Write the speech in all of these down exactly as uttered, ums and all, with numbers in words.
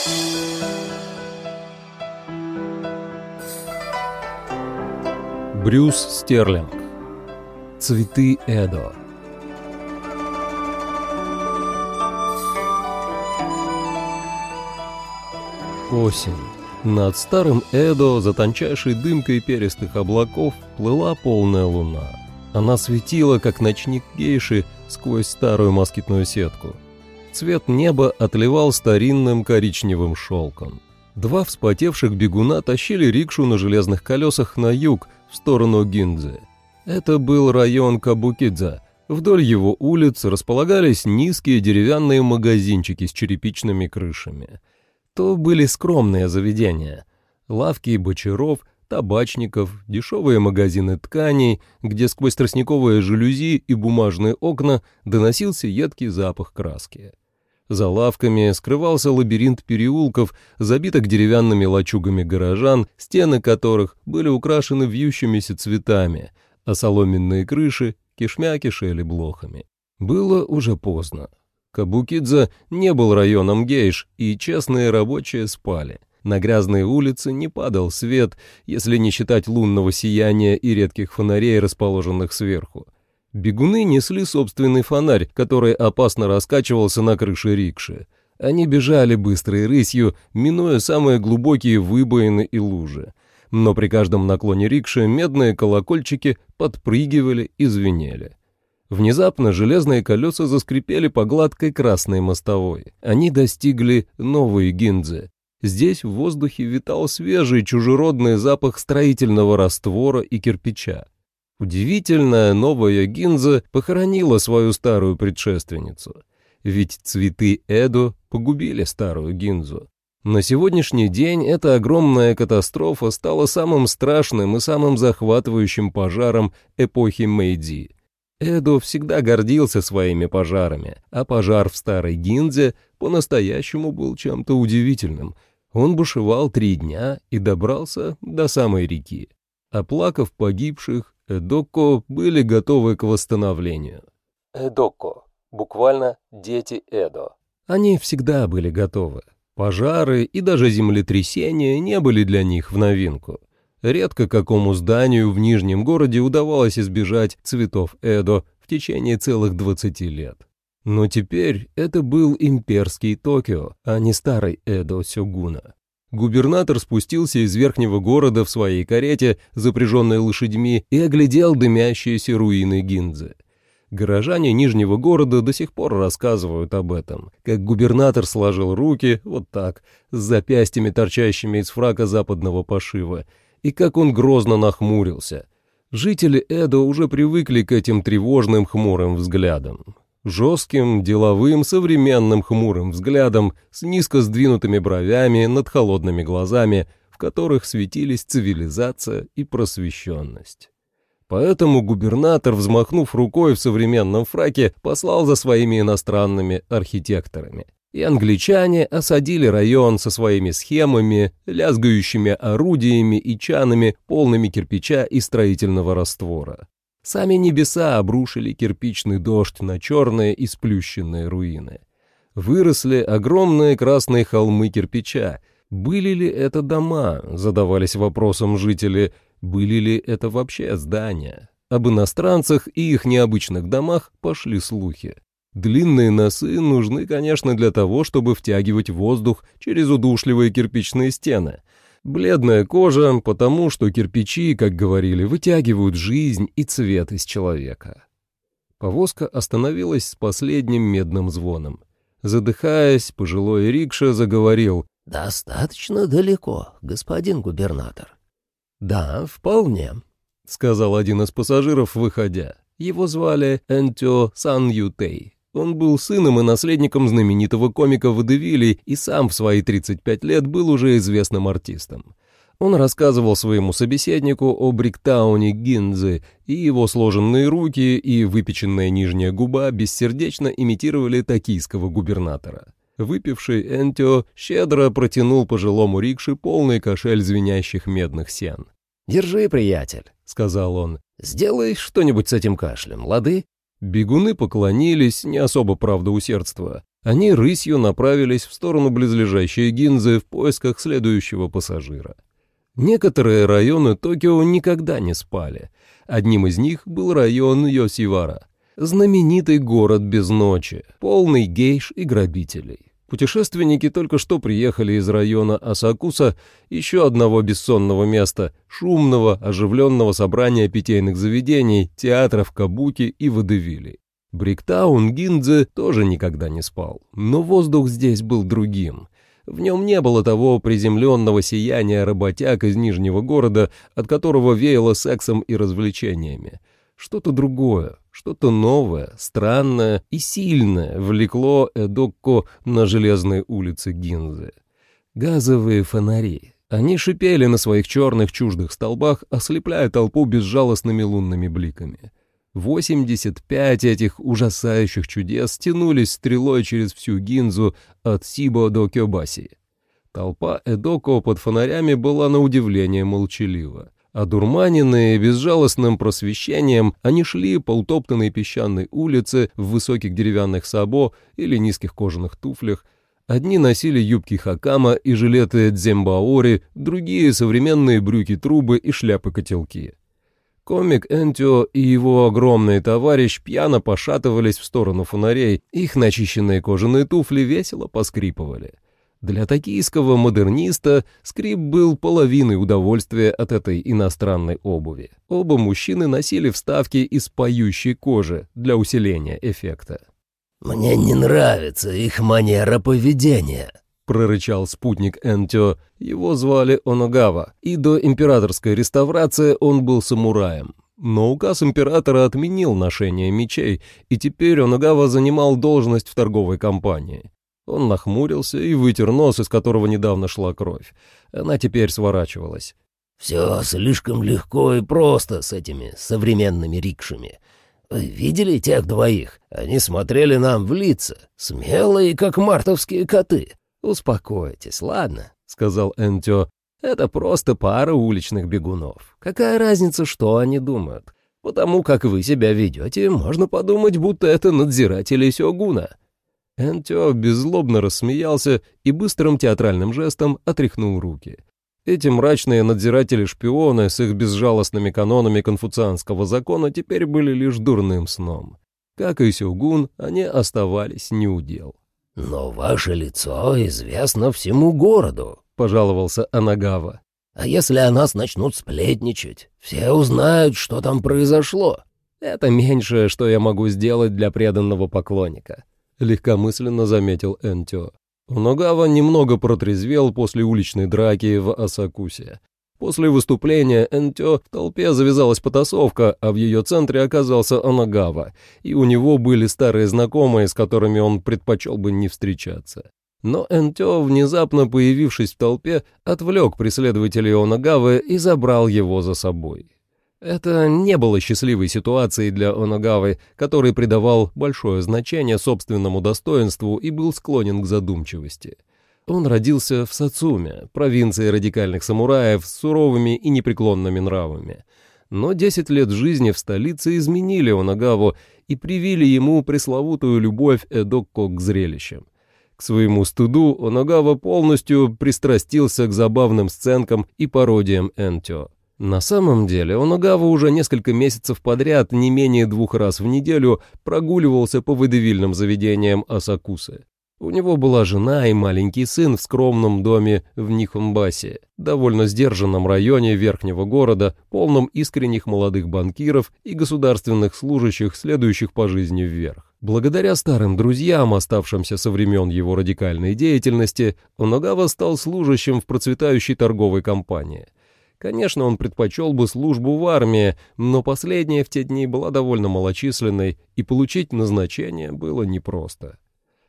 Брюс Стерлинг. Цветы Эдо. Осень. Над старым Эдо за тончайшей дымкой перистых облаков плыла полная луна. Она светила, как ночник гейши, сквозь старую москитную сетку. Цвет неба отливал старинным коричневым шелком. Два вспотевших бегуна тащили рикшу на железных колесах на юг, в сторону Гиндзе. Это был район Кабукидза. Вдоль его улиц располагались низкие деревянные магазинчики с черепичными крышами. То были скромные заведения. Лавки бочаров, табачников, дешевые магазины тканей, где сквозь тростниковые жалюзи и бумажные окна доносился едкий запах краски. За лавками скрывался лабиринт переулков, забитых деревянными лачугами горожан, стены которых были украшены вьющимися цветами, а соломенные крыши кишмя кишели блохами. Было уже поздно. Кабукидза не был районом гейш, и честные рабочие спали. На грязные улицы не падал свет, если не считать лунного сияния и редких фонарей, расположенных сверху. Бегуны несли собственный фонарь, который опасно раскачивался на крыше рикши. Они бежали быстрой рысью, минуя самые глубокие выбоины и лужи. Но при каждом наклоне рикши медные колокольчики подпрыгивали и звенели. Внезапно железные колеса заскрипели по гладкой красной мостовой. Они достигли Новой Гиндзе. Здесь в воздухе витал свежий чужеродный запах строительного раствора и кирпича. Удивительная Новая Гиндза похоронила свою старую предшественницу. Ведь цветы Эдо погубили старую Гиндзу. На сегодняшний день эта огромная катастрофа стала самым страшным и самым захватывающим пожаром эпохи Мэйдзи. Эдо всегда гордился своими пожарами, а пожар в старой Гиндзе по-настоящему был чем-то удивительным. Он бушевал три дня и добрался до самой реки. Оплакав погибших, Эдоко были готовы к восстановлению. Эдоко, буквально «дети Эдо». Они всегда были готовы. Пожары и даже землетрясения не были для них в новинку. Редко какому зданию в Нижнем городе удавалось избежать цветов Эдо в течение целых двадцати лет. Но теперь это был имперский Токио, а не старый Эдо сёгуна. Губернатор спустился из верхнего города в своей карете, запряженной лошадьми, и оглядел дымящиеся руины Гиндзы. Горожане Нижнего города до сих пор рассказывают об этом, как губернатор сложил руки, вот так, с запястьями, торчащими из фрака западного пошива, и как он грозно нахмурился. Жители Эдо уже привыкли к этим тревожным хмурым взглядам. Жестким, деловым, современным хмурым взглядом с низко сдвинутыми бровями над холодными глазами, в которых светились цивилизация и просвещенность. Поэтому губернатор, взмахнув рукой в современном фраке, послал за своими иностранными архитекторами. И англичане осадили район со своими схемами, лязгающими орудиями и чанами, полными кирпича и строительного раствора. Сами небеса обрушили кирпичный дождь на черные и сплющенные руины. Выросли огромные красные холмы кирпича. Были ли это дома, задавались вопросом жители, были ли это вообще здания? Об иностранцах и их необычных домах пошли слухи. Длинные носы нужны, конечно, для того, чтобы втягивать воздух через удушливые кирпичные стены. Бледная кожа, потому что кирпичи, как говорили, вытягивают жизнь и цвет из человека. Повозка остановилась с последним медным звоном. Задыхаясь, пожилой рикша заговорил: «Достаточно далеко, господин губернатор». «Да, вполне», — сказал один из пассажиров, выходя. Его звали Энтё Сан Ютей. Он был сыном и наследником знаменитого комика Водевилей и сам в свои тридцать пять лет был уже известным артистом. Он рассказывал своему собеседнику о Бриктауне Гиндзе, и его сложенные руки и выпеченная нижняя губа бессердечно имитировали токийского губернатора. Выпивший Энтё щедро протянул пожилому рикше полный кошель звенящих медных сен. «Держи, приятель», — сказал он. «Сделай что-нибудь с этим кашлем, лады?» Бегуны поклонились, не особо, правда, усердствуя. Они рысью направились в сторону близлежащей Гинзы в поисках следующего пассажира. Некоторые районы Токио никогда не спали. Одним из них был район Йосивара, знаменитый город без ночи, полный гейш и грабителей. Путешественники только что приехали из района Асакуса, еще одного бессонного места, шумного, оживленного собрания питейных заведений, театров кабуки и водевилей. Бриктаун Гиндзе тоже никогда не спал, но воздух здесь был другим. В нем не было того приземленного сияния работяг из Нижнего города, от которого веяло сексом и развлечениями. Что-то другое, что-то новое, странное и сильное влекло Эдокко на железные улицы Гинзы. Газовые фонари. Они шипели на своих черных чуждых столбах, ослепляя толпу безжалостными лунными бликами. восемьдесят пять этих ужасающих чудес тянулись стрелой через всю Гинзу от Сибо до Кёбаси. Толпа Эдокко под фонарями была на удивление молчалива. Одурманенные безжалостным просвещением, они шли по утоптанной песчаной улице в высоких деревянных сабо или низких кожаных туфлях. Одни носили юбки хакама и жилеты дзембаори, другие — современные брюки-трубы и шляпы-котелки. Комик Энтио и его огромный товарищ пьяно пошатывались в сторону фонарей, их начищенные кожаные туфли весело поскрипывали. Для токийского модерниста скрип был половиной удовольствия от этой иностранной обуви. Оба мужчины носили вставки из поющей кожи для усиления эффекта. «Мне не нравится их манера поведения», — прорычал спутник Энтио. Его звали Оногава, и до императорской реставрации он был самураем. Но указ императора отменил ношение мечей, и теперь Оногава занимал должность в торговой компании. Он нахмурился и вытер нос, из которого недавно шла кровь. Она теперь сворачивалась. «Все слишком легко и просто с этими современными рикшами. Вы видели тех двоих? Они смотрели нам в лица, смелые, как мартовские коты». «Успокойтесь, ладно», — сказал Энтио. «Это просто пара уличных бегунов. Какая разница, что они думают? Потому как вы себя ведете, можно подумать, будто это надзиратели сёгуна». Энтио беззлобно рассмеялся и быстрым театральным жестом отряхнул руки. Эти мрачные надзиратели-шпионы с их безжалостными канонами конфуцианского закона теперь были лишь дурным сном. Как и сёгун, они оставались неудел. «Но ваше лицо известно всему городу», — пожаловался Оногава. «А если о нас начнут сплетничать? Все узнают, что там произошло». «Это меньшее, что я могу сделать для преданного поклонника», — легкомысленно заметил Энтио. Оногава немного протрезвел после уличной драки в Асакусе. После выступления Энтио в толпе завязалась потасовка, а в ее центре оказался Оногава, и у него были старые знакомые, с которыми он предпочел бы не встречаться. Но Энтио, внезапно появившись в толпе, отвлек преследователей Оногавы и забрал его за собой. Это не было счастливой ситуацией для Оногавы, который придавал большое значение собственному достоинству и был склонен к задумчивости. Он родился в Сацуме, провинции радикальных самураев с суровыми и непреклонными нравами. Но десять лет жизни в столице изменили Оногаву и привили ему пресловутую любовь Эдокко к зрелищам. К своему стыду Оногава полностью пристрастился к забавным сценкам и пародиям Энтио. На самом деле Оногава уже несколько месяцев подряд не менее двух раз в неделю прогуливался по водевильным заведениям Асакусы. У него была жена и маленький сын в скромном доме в Нихонбасе, довольно сдержанном районе верхнего города, полном искренних молодых банкиров и государственных служащих, следующих по жизни вверх. Благодаря старым друзьям, оставшимся со времен его радикальной деятельности, Оногава стал служащим в процветающей торговой компании. Конечно, он предпочел бы службу в армии, но последняя в те дни была довольно малочисленной, и получить назначение было непросто.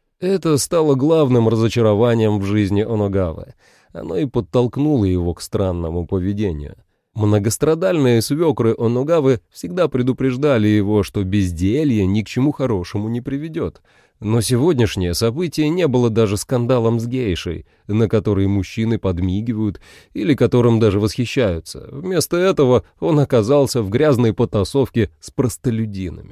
Это стало главным разочарованием в жизни Оногавы. Оно и подтолкнуло его к странному поведению. Многострадальные свекры Оногавы всегда предупреждали его, что безделье ни к чему хорошему не приведет. Но сегодняшнее событие не было даже скандалом с гейшей, на который мужчины подмигивают или которым даже восхищаются. Вместо этого он оказался в грязной потасовке с простолюдинами.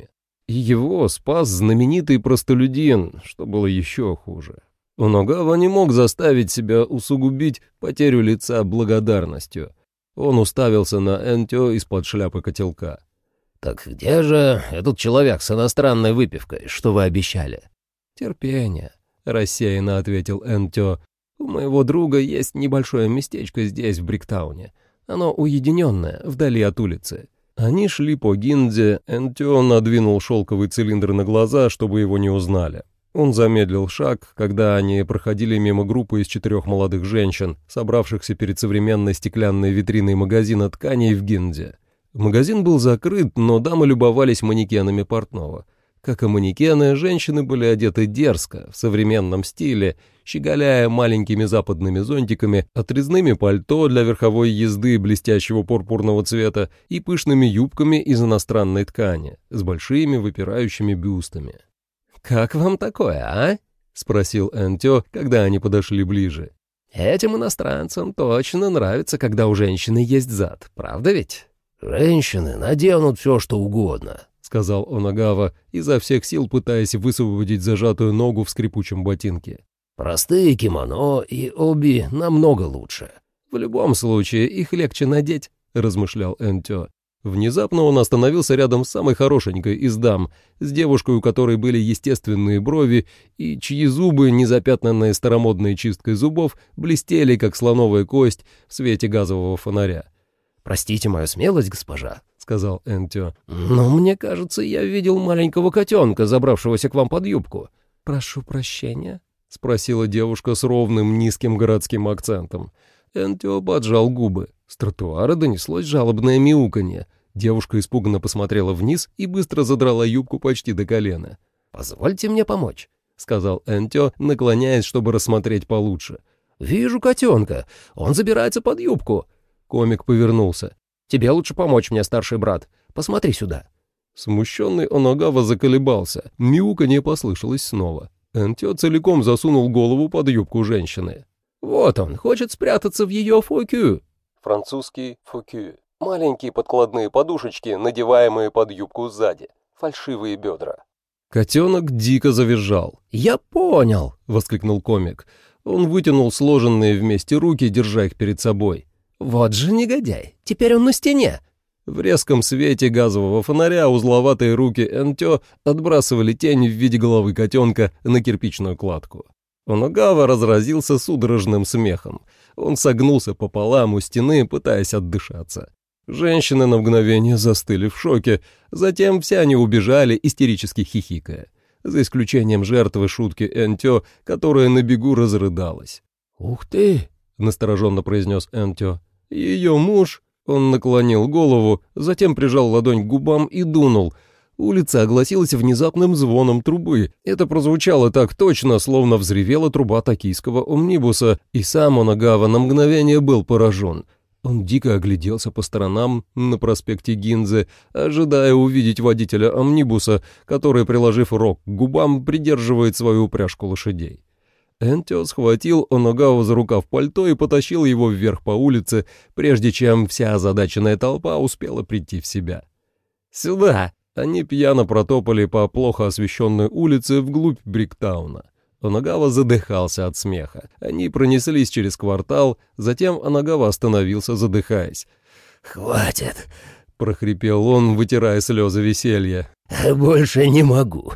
И его спас знаменитый простолюдин, что было еще хуже. Оногава не мог заставить себя усугубить потерю лица благодарностью. Он уставился на Энтё из-под шляпы котелка. «Так где же этот человек с иностранной выпивкой, что вы обещали?» «Терпение», — рассеянно ответил Энтё. «У моего друга есть небольшое местечко здесь, в Бриктауне. Оно уединенное, вдали от улицы». Они шли по Гиндзе, Энтё надвинул шелковый цилиндр на глаза, чтобы его не узнали. Он замедлил шаг, когда они проходили мимо группы из четырех молодых женщин, собравшихся перед современной стеклянной витриной магазина тканей в Гиндзе. Магазин был закрыт, но дамы любовались манекенами портного. Как и манекены, женщины были одеты дерзко, в современном стиле, щеголяя маленькими западными зонтиками, отрезными пальто для верховой езды блестящего пурпурного цвета и пышными юбками из иностранной ткани с большими выпирающими бюстами. «Как вам такое, а?» — спросил Энтё, когда они подошли ближе. «Этим иностранцам точно нравится, когда у женщины есть зад, правда ведь?» «Женщины наденут все, что угодно», — сказал Оногава, изо всех сил пытаясь высвободить зажатую ногу в скрипучем ботинке. «Простые кимоно и оби намного лучше». «В любом случае, их легче надеть», — размышлял Энтё. Внезапно он остановился рядом с самой хорошенькой из дам, с девушкой, у которой были естественные брови и чьи зубы, не запятнанные старомодной чисткой зубов, блестели, как слоновая кость в свете газового фонаря. «Простите мою смелость, госпожа», — сказал Энтё, «но мне кажется, я видел маленького котенка, забравшегося к вам под юбку». «Прошу прощения», — спросила девушка с ровным низким городским акцентом. Энтё поджал губы. С тротуара донеслось жалобное мяуканье. Девушка испуганно посмотрела вниз и быстро задрала юбку почти до колена. «Позвольте мне помочь», — сказал Энтё, наклоняясь, чтобы рассмотреть получше. «Вижу котенка. Он забирается под юбку». Комик повернулся. «Тебе лучше помочь мне, старший брат. Посмотри сюда». Смущенный Оногава заколебался. Мяуканье послышалось снова. Энтё целиком засунул голову под юбку женщины. «Вот он, хочет спрятаться в ее фокю». Французский фокю. Маленькие подкладные подушечки, надеваемые под юбку сзади. Фальшивые бедра. Котенок дико завизжал. «Я понял!» — воскликнул комик. Он вытянул сложенные вместе руки, держа их перед собой. «Вот же негодяй! Теперь он на стене!» В резком свете газового фонаря узловатые руки Энтё отбрасывали тень в виде головы котенка на кирпичную кладку. Оногава разразился судорожным смехом. Он согнулся пополам у стены, пытаясь отдышаться. Женщины на мгновение застыли в шоке, затем все они убежали, истерически хихикая. За исключением жертвы шутки Энтё, которая на бегу разрыдалась. «Ух ты!» — настороженно произнес Энтё. «Ее муж...» — он наклонил голову, затем прижал ладонь к губам и дунул. Улица огласилась внезапным звоном трубы. Это прозвучало так точно, словно взревела труба токийского омнибуса, и сам Оногава на мгновение был поражен. Он дико огляделся по сторонам на проспекте Гиндзе, ожидая увидеть водителя омнибуса, который, приложив рог к губам, придерживает свою упряжку лошадей. Энтё схватил Оногаву за рукав пальто и потащил его вверх по улице, прежде чем вся озадаченная толпа успела прийти в себя. «Сюда!» Они пьяно протопали по плохо освещенной улице вглубь Бриктауна. Оногава задыхался от смеха. Они пронеслись через квартал, затем Оногава остановился, задыхаясь. «Хватит!» — прохрипел он, вытирая слезы веселья. «Больше не могу.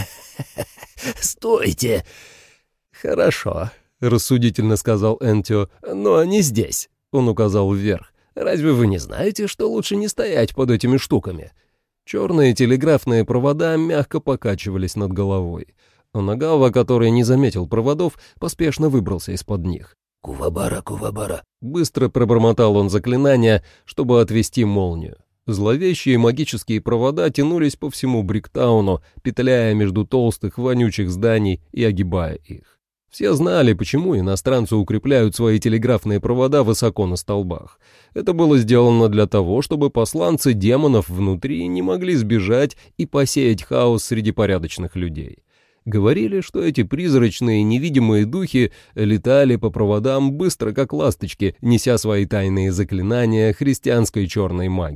Стойте!» «Хорошо», — рассудительно сказал Энтё, — «но они здесь», — он указал вверх. «Разве вы не знаете, что лучше не стоять под этими штуками?» Черные телеграфные провода мягко покачивались над головой. Оногава, который не заметил проводов, поспешно выбрался из-под них. «Кувабара, кувабара!» Быстро пробормотал он заклинание, чтобы отвести молнию. Зловещие магические провода тянулись по всему Бриктауну, петляя между толстых вонючих зданий и огибая их. Все знали, почему иностранцы укрепляют свои телеграфные провода высоко на столбах. Это было сделано для того, чтобы посланцы демонов внутри не могли сбежать и посеять хаос среди порядочных людей. Говорили, что эти призрачные невидимые духи летали по проводам быстро, как ласточки, неся свои тайные заклинания христианской черной магии.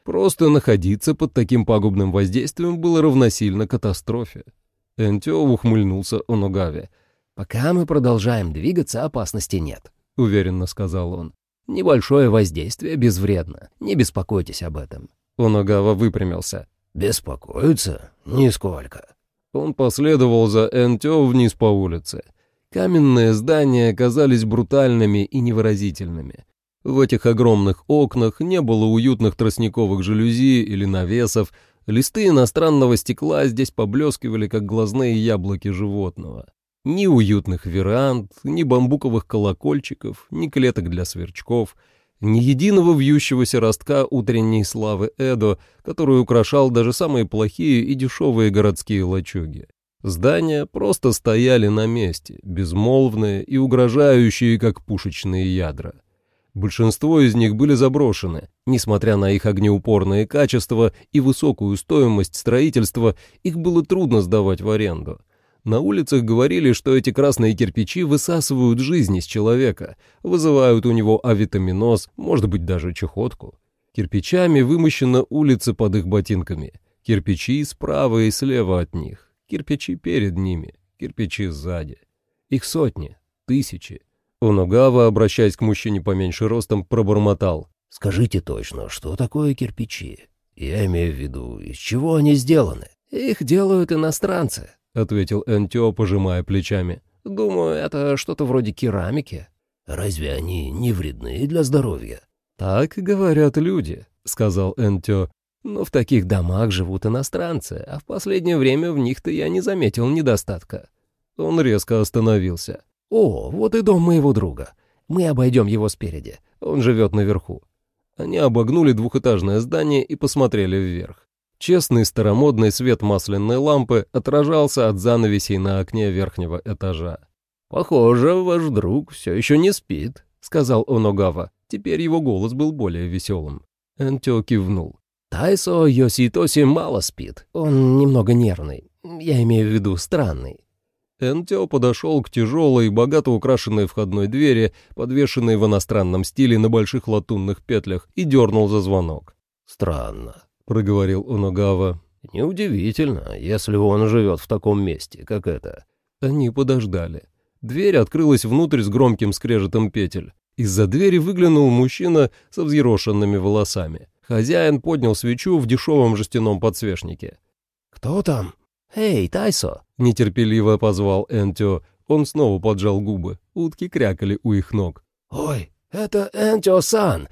Просто находиться под таким пагубным воздействием было равносильно катастрофе. Энтё ухмыльнулся Оногаве. «Пока мы продолжаем двигаться, опасности нет», — уверенно сказал он. «Небольшое воздействие безвредно. Не беспокойтесь об этом». Оногава выпрямился. «Беспокоиться? Нисколько». Он последовал за Энтё вниз по улице. Каменные здания казались брутальными и невыразительными. В этих огромных окнах не было уютных тростниковых жалюзи или навесов, листы иностранного стекла здесь поблескивали, как глазные яблоки животного. Ни уютных веранд, ни бамбуковых колокольчиков, ни клеток для сверчков, ни единого вьющегося ростка утренней славы Эдо, который украшал даже самые плохие и дешевые городские лачуги. Здания просто стояли на месте, безмолвные и угрожающие, как пушечные ядра. Большинство из них были заброшены. Несмотря на их огнеупорные качества и высокую стоимость строительства, их было трудно сдавать в аренду. На улицах говорили, что эти красные кирпичи высасывают жизнь из человека, вызывают у него авитаминоз, может быть, даже чехотку. Кирпичами вымощена улица под их ботинками. Кирпичи справа и слева от них. Кирпичи перед ними, кирпичи сзади. Их сотни, тысячи. Оногава, обращаясь к мужчине поменьше ростом, пробормотал. «Скажите точно, что такое кирпичи? Я имею в виду, из чего они сделаны?» «Их делают иностранцы», — ответил Энтё, пожимая плечами. «Думаю, это что-то вроде керамики». «Разве они не вредны для здоровья?» «Так говорят люди», — сказал Энтё. «Но в таких домах живут иностранцы, а в последнее время в них-то я не заметил недостатка». Он резко остановился. «О, вот и дом моего друга. Мы обойдем его спереди. Он живет наверху». Они обогнули двухэтажное здание и посмотрели вверх. Честный старомодный свет масляной лампы отражался от занавесей на окне верхнего этажа. «Похоже, ваш друг все еще не спит», — сказал Оногава. Теперь его голос был более веселым. Энтё кивнул. «Тайсо Йоситоси мало спит. Он немного нервный. Я имею в виду странный». Энтё подошел к тяжелой, богато украшенной входной двери, подвешенной в иностранном стиле на больших латунных петлях, и дернул за звонок. «Странно», — проговорил Оногава. «Неудивительно, если он живет в таком месте, как это». Они подождали. Дверь открылась внутрь с громким скрежетом петель. Из-за двери выглянул мужчина со взъерошенными волосами. Хозяин поднял свечу в дешевом жестяном подсвечнике. «Кто там?» «Эй, Тайсо!» — нетерпеливо позвал Энтё. Он снова поджал губы. Утки крякали у их ног. «Ой, это Энтё-сан!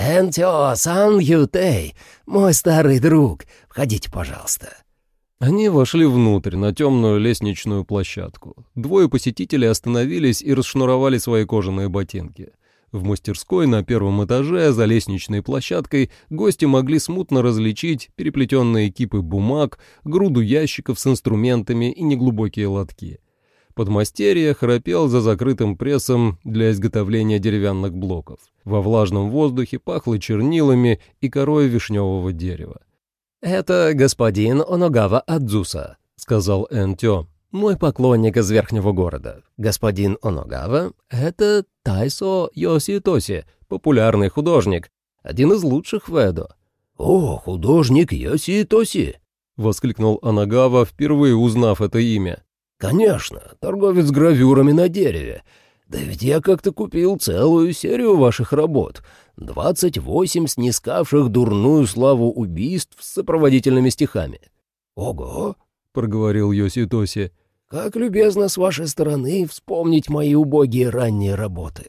Энтё-сан Ютей! Мой старый друг! Входите, пожалуйста!» Они вошли внутрь, на темную лестничную площадку. Двое посетителей остановились и расшнуровали свои кожаные ботинки. В мастерской на первом этаже за лестничной площадкой гости могли смутно различить переплетенные кипы бумаг, груду ящиков с инструментами и неглубокие лотки. Подмастерье храпел за закрытым прессом для изготовления деревянных блоков. Во влажном воздухе пахло чернилами и корой вишневого дерева. «Это господин Оногава Адзуса», — сказал Энтё. «Мой поклонник из верхнего города. Господин Оногава — это Тайсо Йоситоси, популярный художник, один из лучших в Эдо». «О, художник Йоситоси!» — воскликнул Оногава, впервые узнав это имя. «Конечно, торговец гравюрами на дереве. Да ведь я как-то купил целую серию ваших работ. двадцать восемь снискавших дурную славу убийств с сопроводительными стихами». «Ого!» — проговорил Йоситоси. «Как любезно с вашей стороны вспомнить мои убогие ранние работы».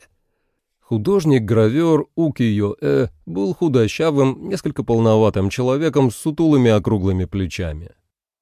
Художник-гравер Укиё-э был худощавым, несколько полноватым человеком с сутулыми округлыми плечами.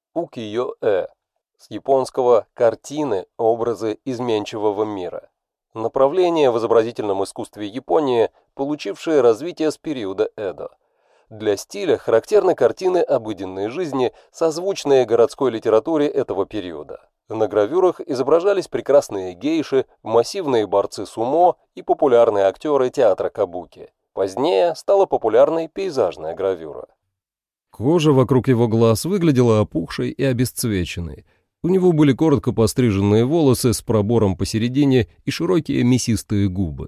Укиё-э с японского «картины, образы изменчивого мира». Направление в изобразительном искусстве Японии, получившее развитие с периода Эдо. Для стиля характерны картины обыденной жизни, созвучные городской литературе этого периода. На гравюрах изображались прекрасные гейши, массивные борцы сумо и популярные актеры театра кабуки. Позднее стала популярной пейзажная гравюра. Кожа вокруг его глаз выглядела опухшей и обесцвеченной. У него были коротко постриженные волосы с пробором посередине и широкие мясистые губы.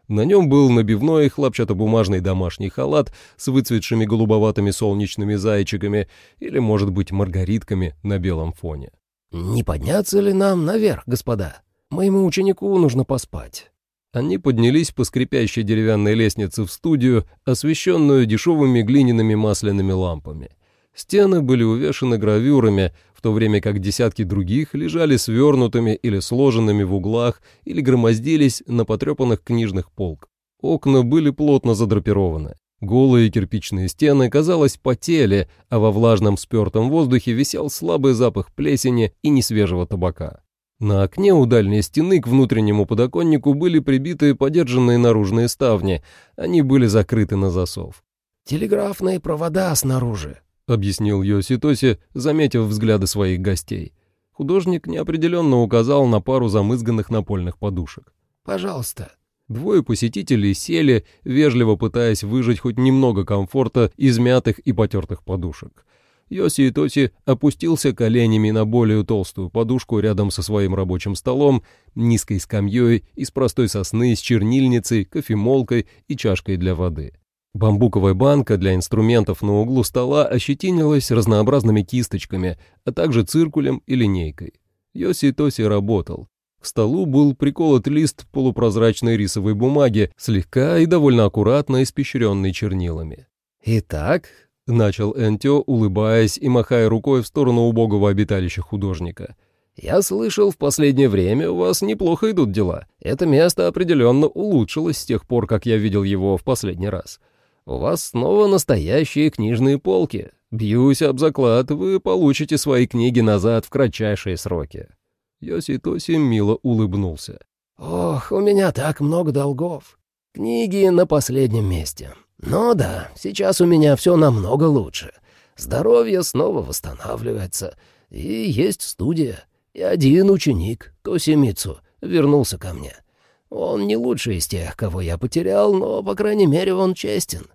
На нем был набивной хлопчатобумажный домашний халат с выцветшими голубоватыми солнечными зайчиками или, может быть, маргаритками на белом фоне. «Не подняться ли нам наверх, господа? Моему ученику нужно поспать». Они поднялись по скрипящей деревянной лестнице в студию, освещенную дешевыми глиняными масляными лампами. Стены были увешаны гравюрами, в то время как десятки других лежали свернутыми или сложенными в углах или громоздились на потрепанных книжных полках. Окна были плотно задрапированы. Голые кирпичные стены, казалось, потели, а во влажном спертом воздухе висел слабый запах плесени и несвежего табака. На окне у дальней стены к внутреннему подоконнику были прибиты подержанные наружные ставни, они были закрыты на засов. «Телеграфные провода снаружи», — объяснил Йоситоси, заметив взгляды своих гостей. Художник неопределенно указал на пару замызганных напольных подушек. «Пожалуйста». Двое посетителей сели, вежливо пытаясь выжать хоть немного комфорта из мятых и потертых подушек. Йоситоси опустился коленями на более толстую подушку рядом со своим рабочим столом, низкой скамьей из простой сосны с чернильницей, кофемолкой и чашкой для воды. Бамбуковая банка для инструментов на углу стола ощетинилась разнообразными кисточками, а также циркулем и линейкой. Йоситоси работал. К столу был приколот лист полупрозрачной рисовой бумаги, слегка и довольно аккуратно испещренный чернилами. «Итак», — начал Энтё, улыбаясь и махая рукой в сторону убогого обиталища художника, «я слышал, в последнее время у вас неплохо идут дела. Это место определенно улучшилось с тех пор, как я видел его в последний раз. У вас снова настоящие книжные полки. Бьюсь об заклад, вы получите свои книги назад в кратчайшие сроки». Йоситоси мило улыбнулся. «Ох, у меня так много долгов. Книги на последнем месте. Но да, сейчас у меня все намного лучше. Здоровье снова восстанавливается. И есть студия. И один ученик, Тосимицу, вернулся ко мне. Он не лучший из тех, кого я потерял, но, по крайней мере, он честен».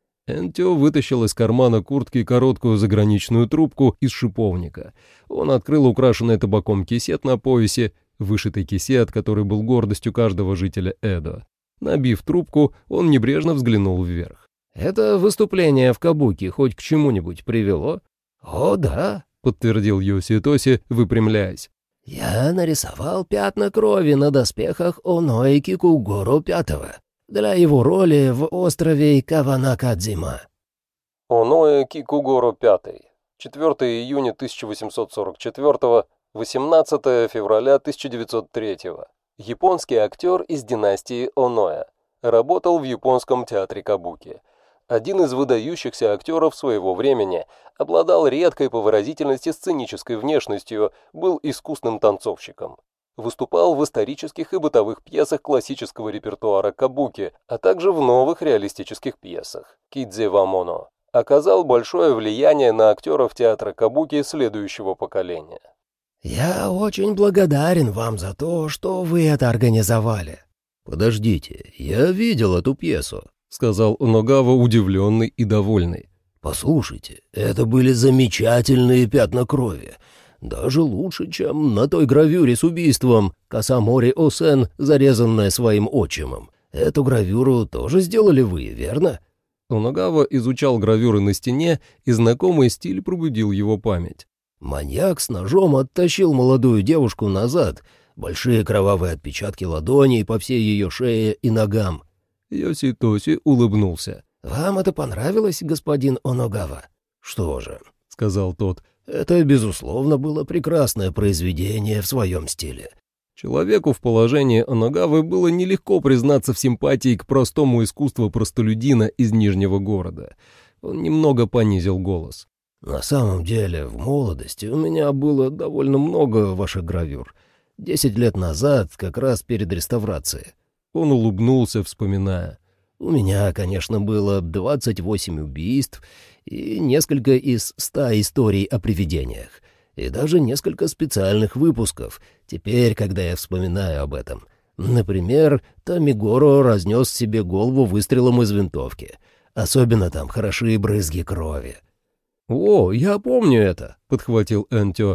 Энтё вытащил из кармана куртки короткую заграничную трубку из шиповника. Он открыл украшенный табаком кисет на поясе, вышитый кисет, который был гордостью каждого жителя Эдо. Набив трубку, он небрежно взглянул вверх. «Это выступление в Кабуки хоть к чему-нибудь привело?» «О, да», — подтвердил Йоситоси, выпрямляясь. «Я нарисовал пятна крови на доспехах Оноэ Кикугоро пятого для его роли в острове Каванакадзима». Оноэ Кикугоро пятый. четвёртого июня тысяча восемьсот сорок четвёртого, восемнадцатого февраля тысяча девятьсот третьего. Японский актер из династии Оноэ. Работал в японском театре Кабуки. Один из выдающихся актеров своего времени, обладал редкой по выразительности сценической внешностью, был искусным танцовщиком. Выступал в исторических и бытовых пьесах классического репертуара Кабуки, а также в новых реалистических пьесах «Кидзе ва Моно». Оказал большое влияние на актеров театра Кабуки следующего поколения. «Я очень благодарен вам за то, что вы это организовали». «Подождите, я видел эту пьесу», — сказал Оногава, удивленный и довольный. «Послушайте, это были замечательные пятна крови. Даже лучше, чем на той гравюре с убийством Касамори Осен, зарезанная своим отчимом. Эту гравюру тоже сделали вы, верно?» Оногава изучал гравюры на стене, и знакомый стиль пробудил его память. «Маньяк с ножом оттащил молодую девушку назад, большие кровавые отпечатки ладоней по всей ее шее и ногам». Йоситоси улыбнулся. «Вам это понравилось, господин Оногава?» «Что же», — сказал тот, — «это, безусловно, было прекрасное произведение в своем стиле». Человеку в положении Оногавы было нелегко признаться в симпатии к простому искусству простолюдина из Нижнего города. Он немного понизил голос. «На самом деле, в молодости у меня было довольно много ваших гравюр. Десять лет назад, как раз перед реставрацией». Он улыбнулся, вспоминая. «У меня, конечно, было двадцать восемь убийств и несколько из ста историй о привидениях, и даже несколько специальных выпусков, теперь, когда я вспоминаю об этом. Например, Тамигоро разнес себе голову выстрелом из винтовки. Особенно там хороши брызги крови». «О, я помню это», — подхватил Энтё.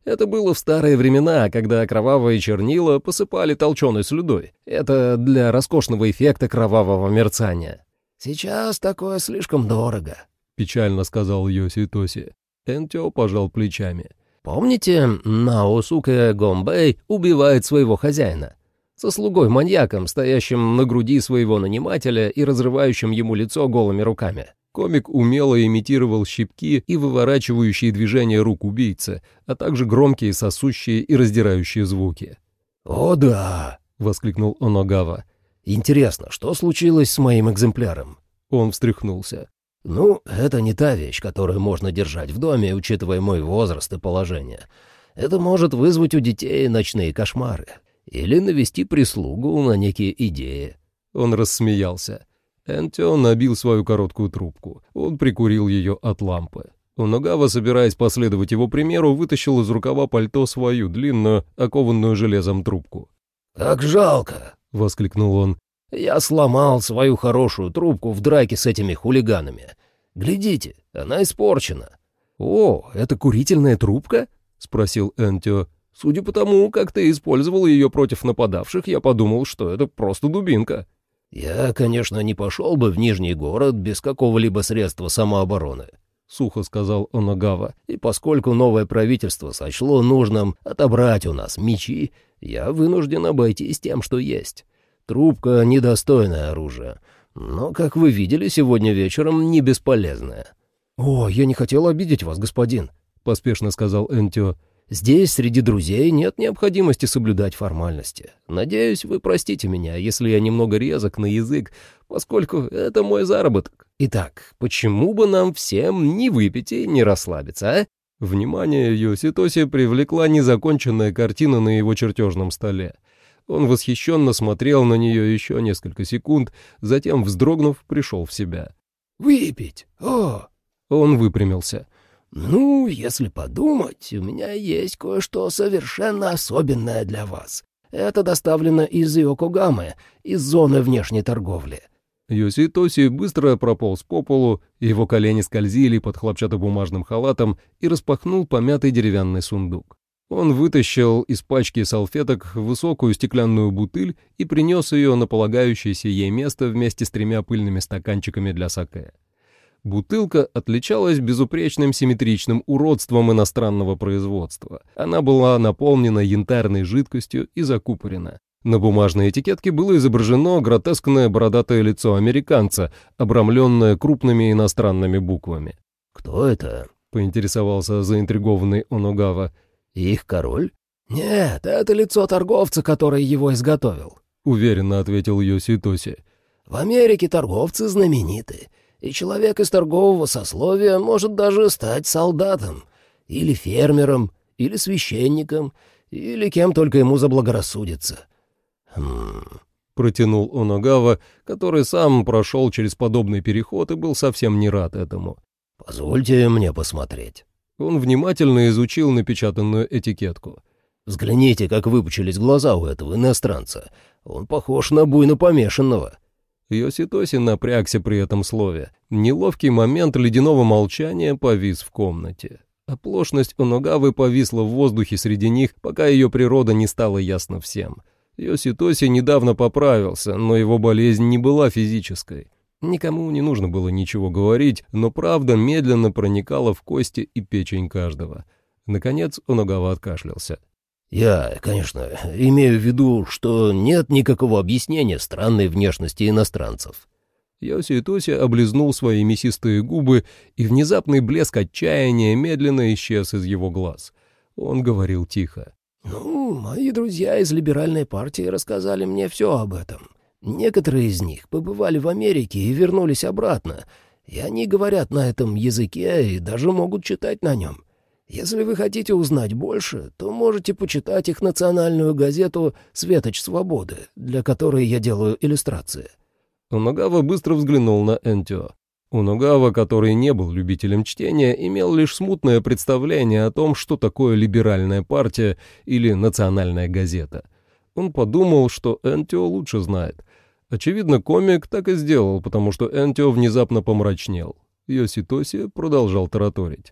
Это было в старые времена, когда кровавые чернила посыпали толченой слюдой. Это для роскошного эффекта кровавого мерцания. «Сейчас такое слишком дорого», — печально сказал Йоси Тоси. Энтё пожал плечами. «Помните, Наосуке Гомбэй убивает своего хозяина? Со слугой-маньяком, стоящим на груди своего нанимателя и разрывающим ему лицо голыми руками». Комик умело имитировал щипки и выворачивающие движения рук убийцы, а также громкие сосущие и раздирающие звуки. «О да!» — воскликнул Оногава. «Интересно, что случилось с моим экземпляром?» Он встряхнулся. «Ну, это не та вещь, которую можно держать в доме, учитывая мой возраст и положение. Это может вызвать у детей ночные кошмары или навести прислугу на некие идеи». Он рассмеялся. Энтё набил свою короткую трубку. Он прикурил ее от лампы. Оногава, собираясь последовать его примеру, вытащил из рукава пальто свою длинную, окованную железом трубку. «Как жалко!» — воскликнул он. «Я сломал свою хорошую трубку в драке с этими хулиганами. Глядите, она испорчена». «О, это курительная трубка?» — спросил Энтё. «Судя по тому, как ты использовал ее против нападавших, я подумал, что это просто дубинка». «Я, конечно, не пошел бы в Нижний город без какого-либо средства самообороны», — сухо сказал Оногава. «И поскольку новое правительство сочло нужным отобрать у нас мечи, я вынужден обойтись тем, что есть. Трубка — недостойное оружие, но, как вы видели сегодня вечером, не бесполезное». «О, я не хотел обидеть вас, господин», — поспешно сказал Энтё. «Здесь среди друзей нет необходимости соблюдать формальности. Надеюсь, вы простите меня, если я немного резок на язык, поскольку это мой заработок. Итак, почему бы нам всем не выпить и не расслабиться, а?» Внимание Йоси Тоси привлекла незаконченная картина на его чертежном столе. Он восхищенно смотрел на нее еще несколько секунд, затем, вздрогнув, пришел в себя. «Выпить? О!» Он выпрямился. «Ну, если подумать, у меня есть кое-что совершенно особенное для вас. Это доставлено из Йокогамы, из зоны внешней торговли». Йоси Тоси быстро прополз по полу, его колени скользили под хлопчатобумажным халатом и распахнул помятый деревянный сундук. Он вытащил из пачки салфеток высокую стеклянную бутыль и принес ее на полагающееся ей место вместе с тремя пыльными стаканчиками для саке. Бутылка отличалась безупречным симметричным уродством иностранного производства. Она была наполнена янтарной жидкостью и закупорена. На бумажной этикетке было изображено гротескное бородатое лицо американца, обрамленное крупными иностранными буквами. «Кто это?» — поинтересовался заинтригованный Оногава. «Их король?» «Нет, это лицо торговца, который его изготовил», — уверенно ответил Йоси Тоси. «В Америке торговцы знамениты. И человек из торгового сословия может даже стать солдатом, или фермером, или священником, или кем только ему заблагорассудится». «Хм...» — протянул Оногава, который сам прошел через подобный переход и был совсем не рад этому. «Позвольте мне посмотреть». Он внимательно изучил напечатанную этикетку. «Взгляните, как выпучились глаза у этого иностранца. Он похож на буйно помешанного». Йоси Тоси напрягся при этом слове. Неловкий момент ледяного молчания повис в комнате. Оплошность Оногавы повисла в воздухе среди них, пока ее природа не стала ясна всем. Йоси Тоси недавно поправился, но его болезнь не была физической. Никому не нужно было ничего говорить, но правда медленно проникала в кости и печень каждого. Наконец Оногава откашлялся. «Я, конечно, имею в виду, что нет никакого объяснения странной внешности иностранцев». Йоси Тоси облизнул свои мясистые губы, и внезапный блеск отчаяния медленно исчез из его глаз. Он говорил тихо. «Ну, мои друзья из либеральной партии рассказали мне все об этом. Некоторые из них побывали в Америке и вернулись обратно, и они говорят на этом языке и даже могут читать на нем. Если вы хотите узнать больше, то можете почитать их национальную газету «Светоч свободы», для которой я делаю иллюстрации». Оногава быстро взглянул на Энтё. Оногава, который не был любителем чтения, имел лишь смутное представление о том, что такое либеральная партия или национальная газета. Он подумал, что Энтё лучше знает. Очевидно, комик так и сделал, потому что Энтё внезапно помрачнел. Йоси Тоси продолжал тараторить.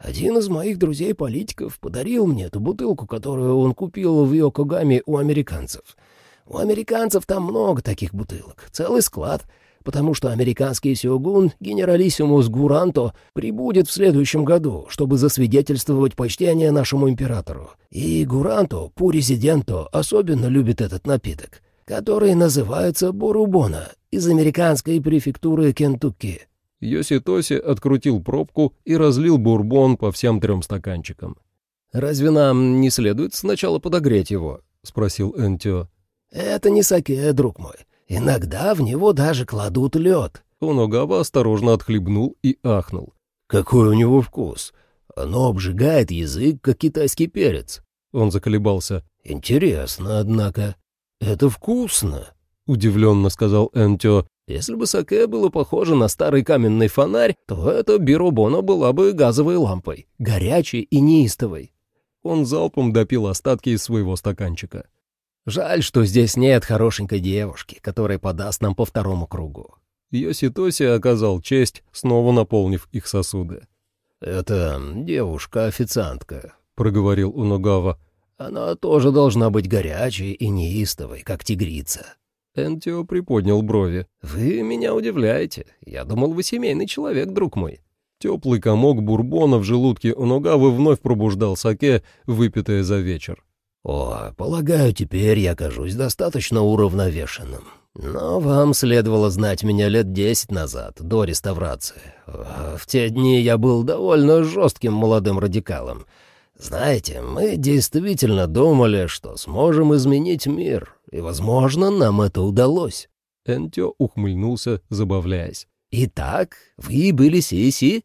Один из моих друзей-политиков подарил мне эту бутылку, которую он купил в Йокогаме у американцев. У американцев там много таких бутылок, целый склад, потому что американский сёгун, генералиссимус Гуранто, прибудет в следующем году, чтобы засвидетельствовать почтение нашему императору. И Гуранто, пу-резиденто, особенно любит этот напиток, который называется бурубона, из американской префектуры Кентукки». Йоситоси открутил пробку и разлил бурбон по всем трем стаканчикам. «Разве нам не следует сначала подогреть его?» — спросил Энтё. «Это не саке, друг мой. Иногда в него даже кладут лед». Оногава осторожно отхлебнул и ахнул. «Какой у него вкус! Оно обжигает язык, как китайский перец». Он заколебался. «Интересно, однако». «Это вкусно», — удивленно сказал Энтё. «Если бы саке было похоже на старый каменный фонарь, то эта биробона была бы газовой лампой, горячей и неистовой». Он залпом допил остатки из своего стаканчика. «Жаль, что здесь нет хорошенькой девушки, которая подаст нам по второму кругу». Йоситоси оказал честь, снова наполнив их сосуды. «Это девушка-официантка», — проговорил Оногава. «Она тоже должна быть горячей и неистовой, как тигрица». Энтё приподнял брови. «Вы меня удивляете. Я думал, вы семейный человек, друг мой». Теплый комок бурбона в желудке Оногавы вновь пробуждал саке, выпитое за вечер. «О, полагаю, теперь я кажусь достаточно уравновешенным. Но вам следовало знать меня лет десять назад, до реставрации. В те дни я был довольно жестким молодым радикалом. Знаете, мы действительно думали, что сможем изменить мир, и, возможно, нам это удалось». Энтё ухмыльнулся, забавляясь. «Итак, вы были Си-Си?»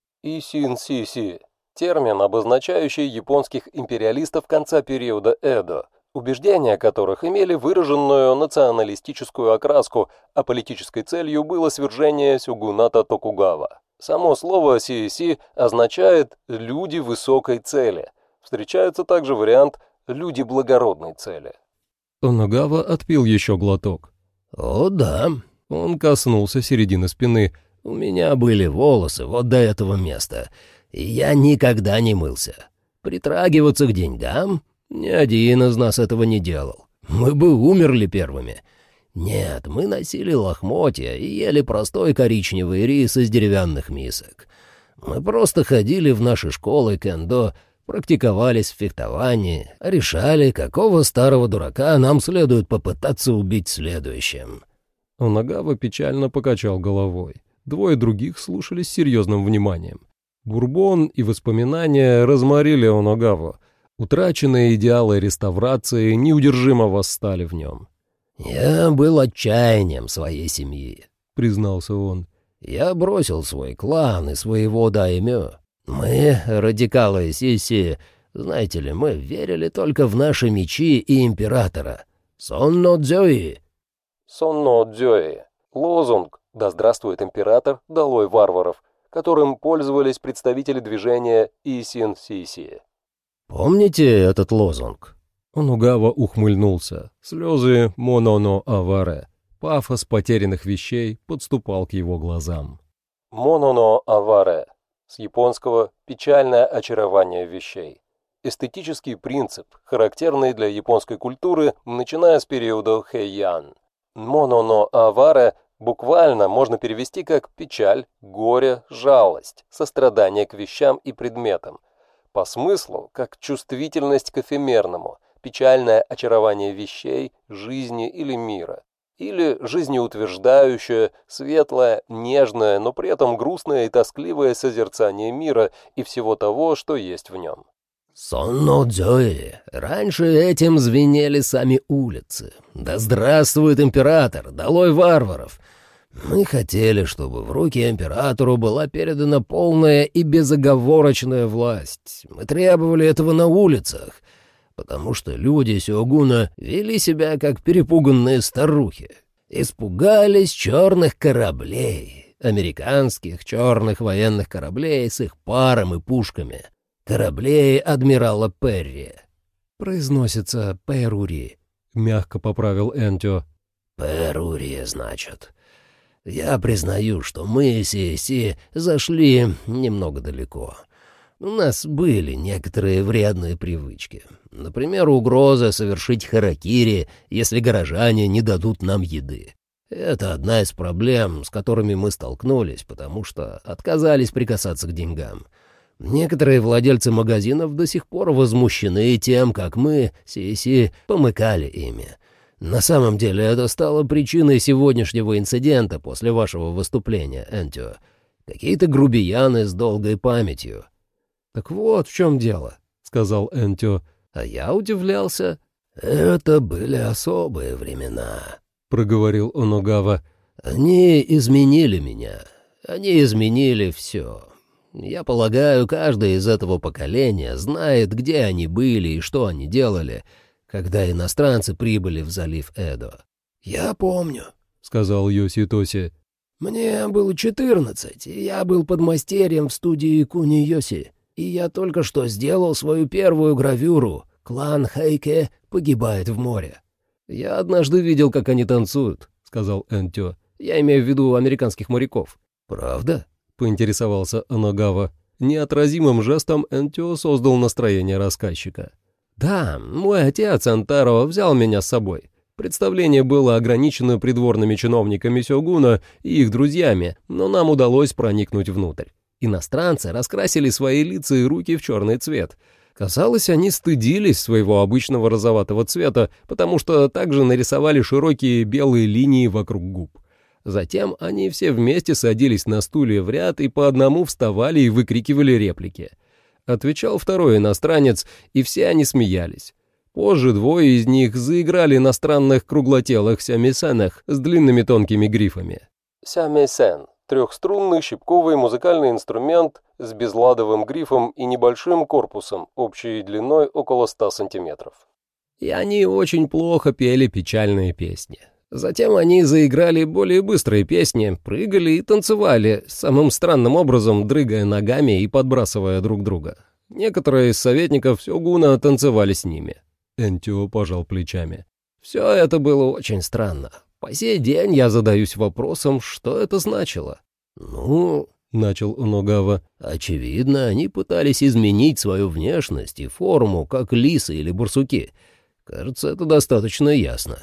Исин-Си-Си. Термин, обозначающий японских империалистов конца периода Эдо, убеждения которых имели выраженную националистическую окраску, а политической целью было свержение сёгуната Токугава. Само слово «си-си» означает «люди высокой цели». Встречается также вариант «люди благородной цели». Оногава отпил еще глоток. «О, да». Он коснулся середины спины. «У меня были волосы вот до этого места, и я никогда не мылся. Притрагиваться к деньгам? Ни один из нас этого не делал. Мы бы умерли первыми. Нет, мы носили лохмотья и ели простой коричневый рис из деревянных мисок. Мы просто ходили в наши школы кендо, практиковались в фехтовании, решали, какого старого дурака нам следует попытаться убить следующим». Оногава печально покачал головой. Двое других слушали с серьезным вниманием. Бурбон и воспоминания разморили Оногаву. Утраченные идеалы реставрации неудержимо восстали в нем. «Я был отчаянием своей семьи», — признался он. «Я бросил свой клан и своего даймё. Мы, радикалы Си-Си, знаете ли, мы верили только в наши мечи и императора. Сонно-дзёи». Сонно-дзёи. Лозунг «Да здравствует император, долой варваров», которым пользовались представители движения Исин-Си-Си. «Помните этот лозунг?» Оногава ухмыльнулся. Слезы моно-но-аваре. Пафос потерянных вещей подступал к его глазам. Моно-но-аваре. С японского «печальное очарование вещей». Эстетический принцип, характерный для японской культуры, начиная с периода Хэйян. Моно-но-аваре буквально можно перевести как «печаль», «горе», «жалость», «сострадание к вещам и предметам». По смыслу, как чувствительность к эфемерному, печальное очарование вещей, жизни или мира. Или жизнеутверждающее, светлое, нежное, но при этом грустное и тоскливое созерцание мира и всего того, что есть в нем. «Сонно-дзёи. Раньше этим звенели сами улицы. Да здравствует император, долой варваров. Мы хотели, чтобы в руки императору была передана полная и безоговорочная власть. Мы требовали этого на улицах, потому что люди сёгуна вели себя как перепуганные старухи. Испугались черных кораблей, американских черных военных кораблей с их паром и пушками, кораблей адмирала Перри». «Произносится Перури», — мягко поправил Энтё. «Перури, значит. Я признаю, что мы, Си-Си, зашли немного далеко. У нас были некоторые вредные привычки. Например, угроза совершить харакири, если горожане не дадут нам еды. Это одна из проблем, с которыми мы столкнулись, потому что отказались прикасаться к деньгам. Некоторые владельцы магазинов до сих пор возмущены тем, как мы, Си-Си, помыкали ими. На самом деле это стало причиной сегодняшнего инцидента после вашего выступления, Энтио. Какие-то грубияны с долгой памятью. «Так вот в чем дело», — сказал Энтио. А я удивлялся. «Это были особые времена», — проговорил Оногава. «Они изменили меня. Они изменили все. Я полагаю, каждый из этого поколения знает, где они были и что они делали, когда иностранцы прибыли в залив Эдо». «Я помню», — сказал Йоси-Тоси. «Мне было четырнадцать, и я был подмастерьем в студии Куни-Йоси. И я только что сделал свою первую гравюру. Клан Хэйке погибает в море». «Я однажды видел, как они танцуют», — сказал Энтио. «Я имею в виду американских моряков». «Правда?» — поинтересовался Оногава. Неотразимым жестом Энтио создал настроение рассказчика. «Да, мой отец Антаро взял меня с собой. Представление было ограничено придворными чиновниками сёгуна и их друзьями, но нам удалось проникнуть внутрь. Иностранцы раскрасили свои лица и руки в черный цвет. Казалось, они стыдились своего обычного розоватого цвета, потому что также нарисовали широкие белые линии вокруг губ. Затем они все вместе садились на стулья в ряд и по одному вставали и выкрикивали реплики. Отвечал второй иностранец, и все они смеялись. Позже двое из них заиграли на странных круглотелых сямисенах с длинными тонкими грифами. Сямисен — трехструнный щипковый музыкальный инструмент с безладовым грифом и небольшим корпусом, общей длиной около ста сантиметров. И они очень плохо пели печальные песни. Затем они заиграли более быстрые песни, прыгали и танцевали, самым странным образом дрыгая ногами и подбрасывая друг друга. Некоторые из советников сёгуна танцевали с ними. Энтио пожал плечами. Все это было очень странно. По сей день я задаюсь вопросом, что это значило. «Ну, — начал Оногава, — очевидно, они пытались изменить свою внешность и форму, как лисы или барсуки. Кажется, это достаточно ясно».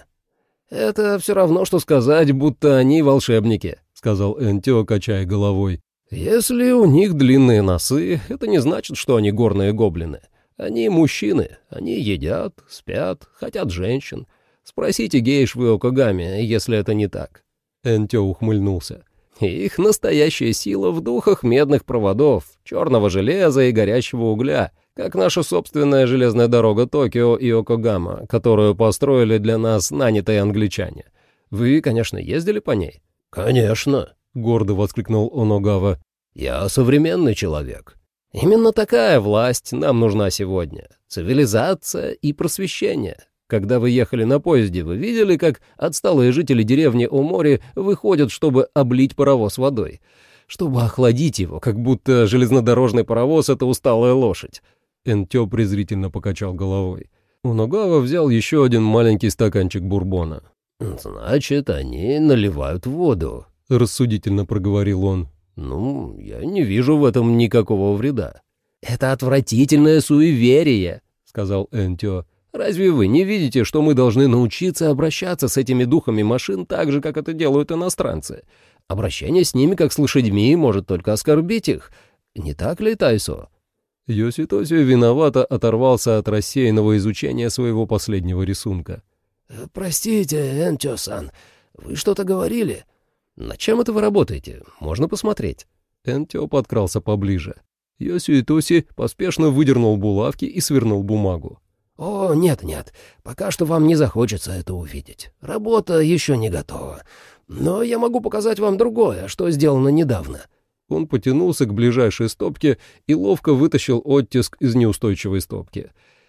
«Это все равно, что сказать, будто они волшебники», — сказал Энтио, качая головой. «Если у них длинные носы, это не значит, что они горные гоблины. Они мужчины, они едят, спят, хотят женщин. Спросите гейш в Иокогаме, если это не так». Энтио ухмыльнулся. «Их настоящая сила в духах медных проводов, черного железа и горящего угля, как наша собственная железная дорога Токио-Иокогама, которую построили для нас нанятые англичане. Вы, конечно, ездили по ней?» «Конечно», — гордо воскликнул Оногава. «Я современный человек». «Именно такая власть нам нужна сегодня. Цивилизация и просвещение. Когда вы ехали на поезде, вы видели, как отсталые жители деревни Омори выходят, чтобы облить паровоз водой, чтобы охладить его, как будто железнодорожный паровоз — это усталая лошадь». Энтио презрительно покачал головой. Оногава взял еще один маленький стаканчик бурбона. «Значит, они наливают воду», — рассудительно проговорил он. «Ну, я не вижу в этом никакого вреда». «Это отвратительное суеверие», — сказал Энтио. «Разве вы не видите, что мы должны научиться обращаться с этими духами машин так же, как это делают иностранцы? Обращение с ними, как с лошадьми, может только оскорбить их. Не так ли, Тайсо?» Йоси-Тоси виновато оторвался от рассеянного изучения своего последнего рисунка. «Простите, Энтио-сан, вы что-то говорили?» «Над чем это вы работаете? Можно посмотреть». Энтио подкрался поближе. Йоси-Тоси поспешно выдернул булавки и свернул бумагу. «О, нет-нет, пока что вам не захочется это увидеть. Работа еще не готова. Но я могу показать вам другое, что сделано недавно». Он потянулся к ближайшей стопке и ловко вытащил оттиск из неустойчивой стопки.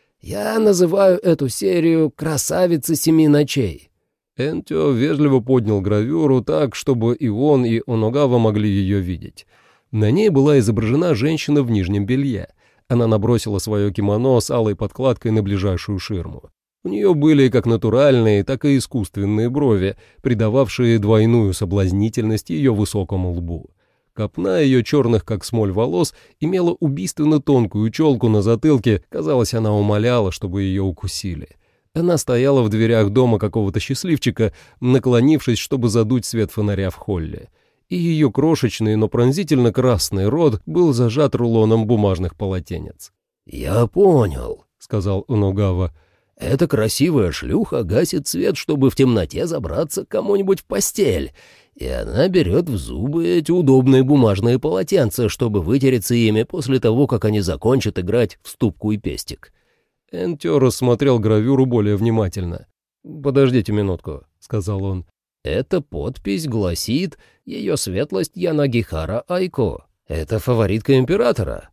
«Я называю эту серию «Красавица семи ночей». Энтио вежливо поднял гравюру так, чтобы и он, и Оногава могли ее видеть. На ней была изображена женщина в нижнем белье. Она набросила свое кимоно с алой подкладкой на ближайшую ширму. У нее были как натуральные, так и искусственные брови, придававшие двойную соблазнительность ее высокому лбу. Копна ее черных, как смоль, волос имела убийственно тонкую челку на затылке, казалось, она умоляла, чтобы ее укусили. Она стояла в дверях дома какого-то счастливчика, наклонившись, чтобы задуть свет фонаря в холле. И ее крошечный, но пронзительно красный рот был зажат рулоном бумажных полотенец. «Я понял», — сказал Уногава. «Эта красивая шлюха гасит свет, чтобы в темноте забраться к кому-нибудь в постель, и она берет в зубы эти удобные бумажные полотенца, чтобы вытереться ими после того, как они закончат играть в ступку и пестик». Энтё рассмотрел гравюру более внимательно. «Подождите минутку», — сказал он. «Эта подпись гласит «Ее светлость Янагихара Айко». Это фаворитка императора».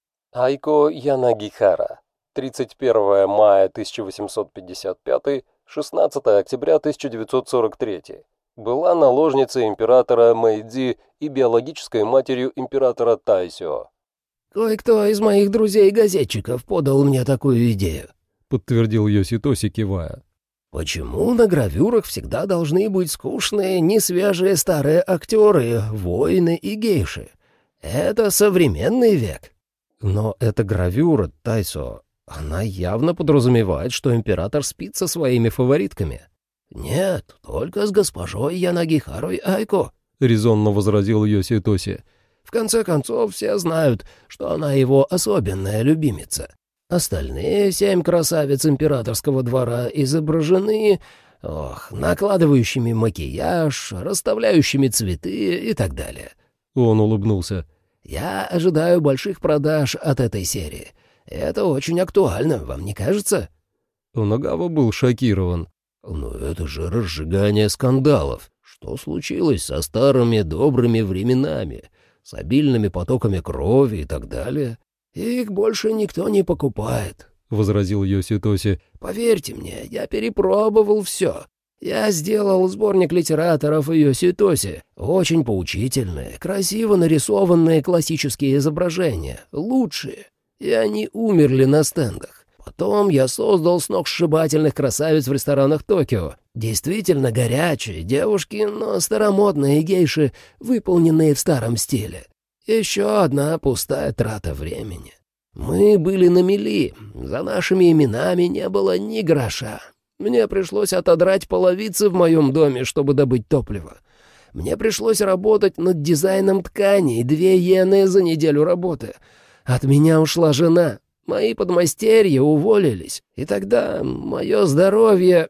Айко Янагихара. тридцать первого мая тысяча восемьсот пятьдесят пятого, шестнадцатого октября тысяча девятьсот сорок третьего. Была наложницей императора Мэйдзи и биологической матерью императора Тайсё. «Кое-кто из моих друзей-газетчиков подал мне такую идею», — подтвердил Йоситоси, кивая. «Почему на гравюрах всегда должны быть скучные, несвежие старые актеры, воины и гейши? Это современный век». «Но эта гравюра, Тайсо, она явно подразумевает, что император спит со своими фаворитками». «Нет, только с госпожой Янагихарой Айко», — резонно возразил Йоситоси. «В конце концов, все знают, что она его особенная любимица. Остальные семь красавиц императорского двора изображены, ох, накладывающими макияж, расставляющими цветы и так далее». Он улыбнулся. «Я ожидаю больших продаж от этой серии. Это очень актуально, вам не кажется?» Уногава был шокирован. «Но это же разжигание скандалов. Что случилось со старыми добрыми временами, с обильными потоками крови и так далее? Их больше никто не покупает», — возразил Йоситоси. «Поверьте мне, я перепробовал все. Я сделал сборник литераторов Йоситоси. Очень поучительные, красиво нарисованные классические изображения, лучшие. И они умерли на стендах. Потом я создал сногсшибательных красавиц в ресторанах Токио. Действительно горячие девушки, но старомодные гейши, выполненные в старом стиле. Еще одна пустая трата времени. Мы были на мели, за нашими именами не было ни гроша. Мне пришлось отодрать половицы в моем доме, чтобы добыть топливо. Мне пришлось работать над дизайном тканей, две иены за неделю работы. От меня ушла жена. Мои подмастерья уволились, и тогда мое здоровье,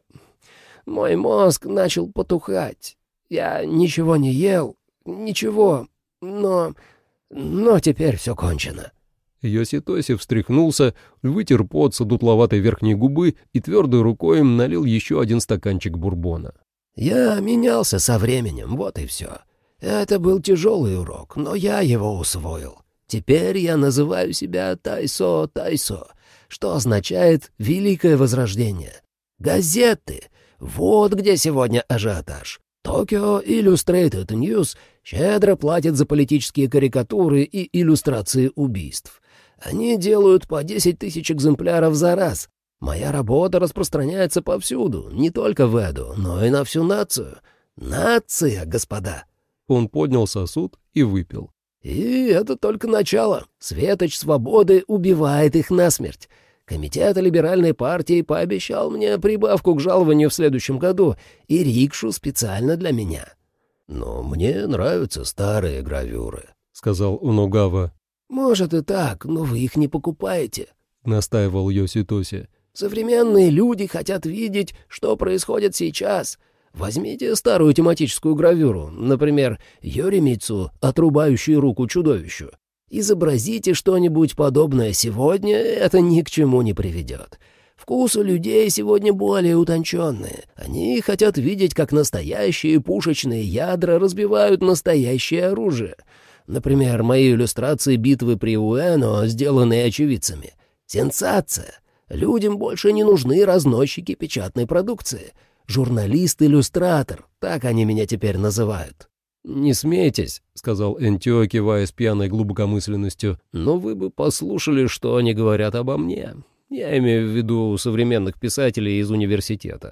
мой мозг начал потухать. Я ничего не ел, ничего, но... но теперь все кончено». Йоситоси встряхнулся, вытер пот с одутловатой верхней губы и твердой рукой налил еще один стаканчик бурбона. «Я менялся со временем, вот и все. Это был тяжелый урок, но я его усвоил. Теперь я называю себя Тайсо Тайсо, что означает «великое возрождение». Газеты — вот где сегодня ажиотаж. Tokyo Illustrated News щедро платит за политические карикатуры и иллюстрации убийств. Они делают по десять тысяч экземпляров за раз. Моя работа распространяется повсюду, не только в Эду, но и на всю нацию. Нация, господа!» Он поднял сосуд и выпил. «И это только начало. Светоч свободы убивает их насмерть. Комитет либеральной партии пообещал мне прибавку к жалованию в следующем году и рикшу специально для меня». «Но мне нравятся старые гравюры», — сказал Уногава. «Может и так, но вы их не покупаете», — настаивал Йоситоси. «Современные люди хотят видеть, что происходит сейчас. Возьмите старую тематическую гравюру, например, Йоримицу, отрубающий руку чудовищу. Изобразите что-нибудь подобное сегодня, это ни к чему не приведет. Вкус у людей сегодня более утонченные. Они хотят видеть, как настоящие пушечные ядра разбивают настоящее оружие. Например, мои иллюстрации битвы при Уэно, сделанные очевидцами. Сенсация! Людям больше не нужны разносчики печатной продукции. Журналист-иллюстратор, так они меня теперь называют». «Не смейтесь», — сказал Энтё, кивая с пьяной глубокомысленностью, «но вы бы послушали, что они говорят обо мне. Я имею в виду современных писателей из университета.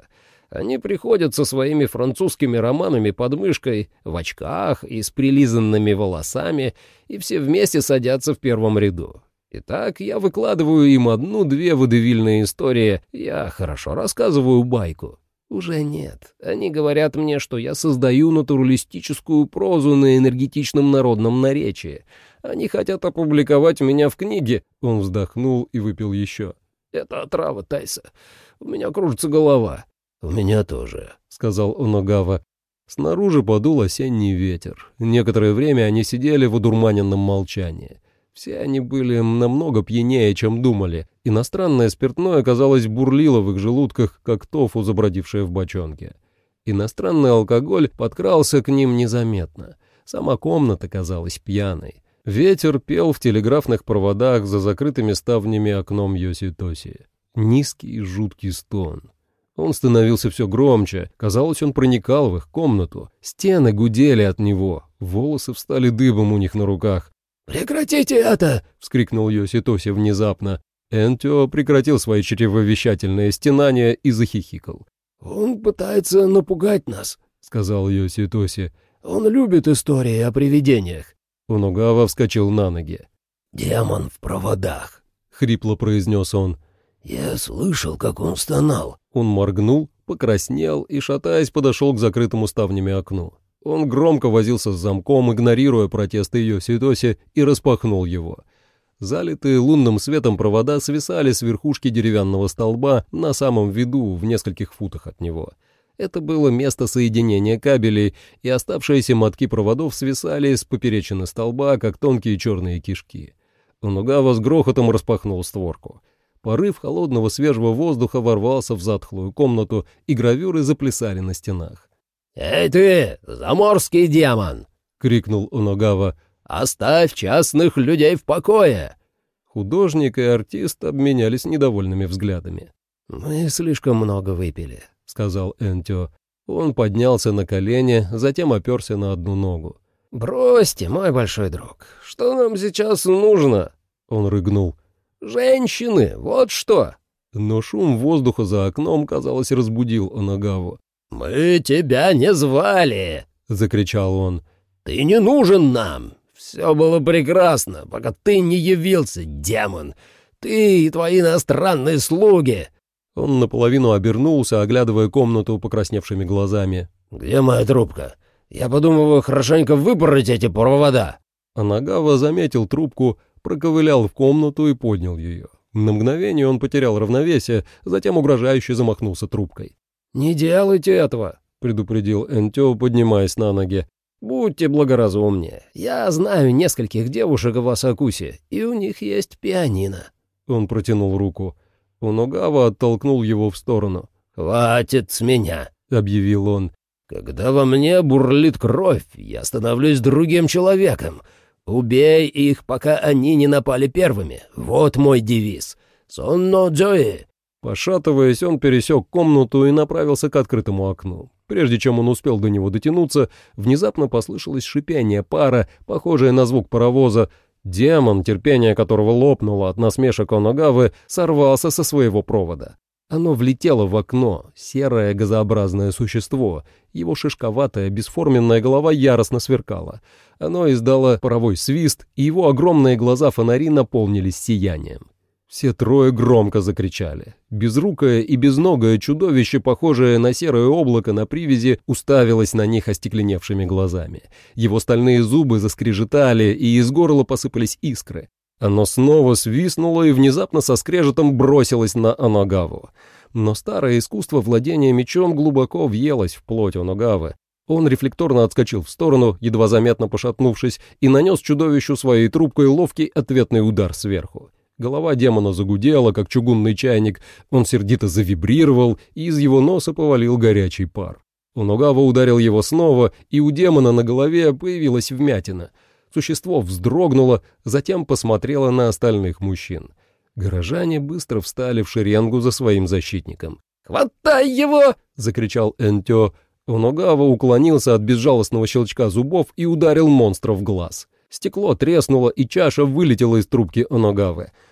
Они приходят со своими французскими романами под мышкой, в очках и с прилизанными волосами, и все вместе садятся в первом ряду. Итак, я выкладываю им одну-две водевильные истории, я хорошо рассказываю байку. Уже нет. Они говорят мне, что я создаю натуралистическую прозу на энергетичном народном наречии. Они хотят опубликовать меня в книге. Он вздохнул и выпил еще. Это отрава, Тайса. У меня кружится голова. «У меня тоже», — сказал Оногава. Снаружи подул осенний ветер. Некоторое время они сидели в одурманенном молчании. Все они были намного пьянее, чем думали. Иностранное спиртное, казалось, бурлило в их желудках, как тофу, забродившее в бочонке. Иностранный алкоголь подкрался к ним незаметно. Сама комната казалась пьяной. Ветер пел в телеграфных проводах за закрытыми ставнями окном Йоси-Тоси. Низкий и жуткий стон. Он становился все громче, казалось, он проникал в их комнату. Стены гудели от него, волосы встали дыбом у них на руках. «Прекратите это!» — вскрикнул Йоси-Тоси внезапно. Энтё прекратил свои чревовещательные стенания и захихикал. «Он пытается напугать нас», — сказал Йоси-Тоси. «Он любит истории о привидениях». Оногава вскочил на ноги. «Демон в проводах», — хрипло произнес он. «Я слышал, как он стонал». Он моргнул, покраснел и, шатаясь, подошел к закрытому ставнями окну. Он громко возился с замком, игнорируя протесты Йоси-Тоси, и распахнул его. Залитые лунным светом провода свисали с верхушки деревянного столба на самом виду, в нескольких футах от него. Это было место соединения кабелей, и оставшиеся мотки проводов свисали с поперечины столба, как тонкие черные кишки. Оногава с грохотом распахнул створку. Порыв холодного свежего воздуха ворвался в затхлую комнату, и гравюры заплясали на стенах. «Эй ты, заморский демон!» — крикнул Оногава. «Оставь частных людей в покое!» Художник и артист обменялись недовольными взглядами. «Мы слишком много выпили», — сказал Энтё. Он поднялся на колени, затем оперся на одну ногу. «Бросьте, мой большой друг, что нам сейчас нужно?» Он рыгнул. «Женщины, вот что!» Но шум воздуха за окном, казалось, разбудил Оногаву. «Мы тебя не звали!» — закричал он. «Ты не нужен нам! Все было прекрасно, пока ты не явился, демон! Ты и твои иностранные слуги!» Он наполовину обернулся, оглядывая комнату покрасневшими глазами. «Где моя трубка? Я подумываю хорошенько выпороть эти провода!» Оногава заметил трубку, проковылял в комнату и поднял ее. На мгновение он потерял равновесие, затем угрожающе замахнулся трубкой. «Не делайте этого», — предупредил Энтё, поднимаясь на ноги. «Будьте благоразумнее. Я знаю нескольких девушек в Асакусе, и у них есть пианино». Он протянул руку. Оногава оттолкнул его в сторону. «Хватит с меня», — объявил он. «Когда во мне бурлит кровь, я становлюсь другим человеком. Убей их, пока они не напали первыми. Вот мой девиз. Сонно Джои». Пошатываясь, он пересек комнату и направился к открытому окну. Прежде чем он успел до него дотянуться, внезапно послышалось шипение пара, похожее на звук паровоза. Демон, терпение которого лопнуло от насмешек Оногавы, сорвался со своего провода. Оно влетело в окно, серое газообразное существо. Его шишковатая, бесформенная голова яростно сверкала. Оно издало паровой свист, и его огромные глаза-фонари наполнились сиянием. Все трое громко закричали. Безрукое и безногое чудовище, похожее на серое облако на привязи, уставилось на них остекленевшими глазами. Его стальные зубы заскрежетали, и из горла посыпались искры. Оно снова свистнуло и внезапно со скрежетом бросилось на Оногаву. Но старое искусство владения мечом глубоко въелось в плоть Оногавы. Он рефлекторно отскочил в сторону, едва заметно пошатнувшись, и нанес чудовищу своей трубкой ловкий ответный удар сверху. Голова демона загудела, как чугунный чайник, он сердито завибрировал, и из его носа повалил горячий пар. Оногава ударил его снова, и у демона на голове появилась вмятина. Существо вздрогнуло, затем посмотрело на остальных мужчин. Горожане быстро встали в шеренгу за своим защитником. «Хватай его!» — закричал Энтё. Оногава уклонился от безжалостного щелчка зубов и ударил монстра в глаз. Стекло треснуло, и чаша вылетела из трубки Оногавы.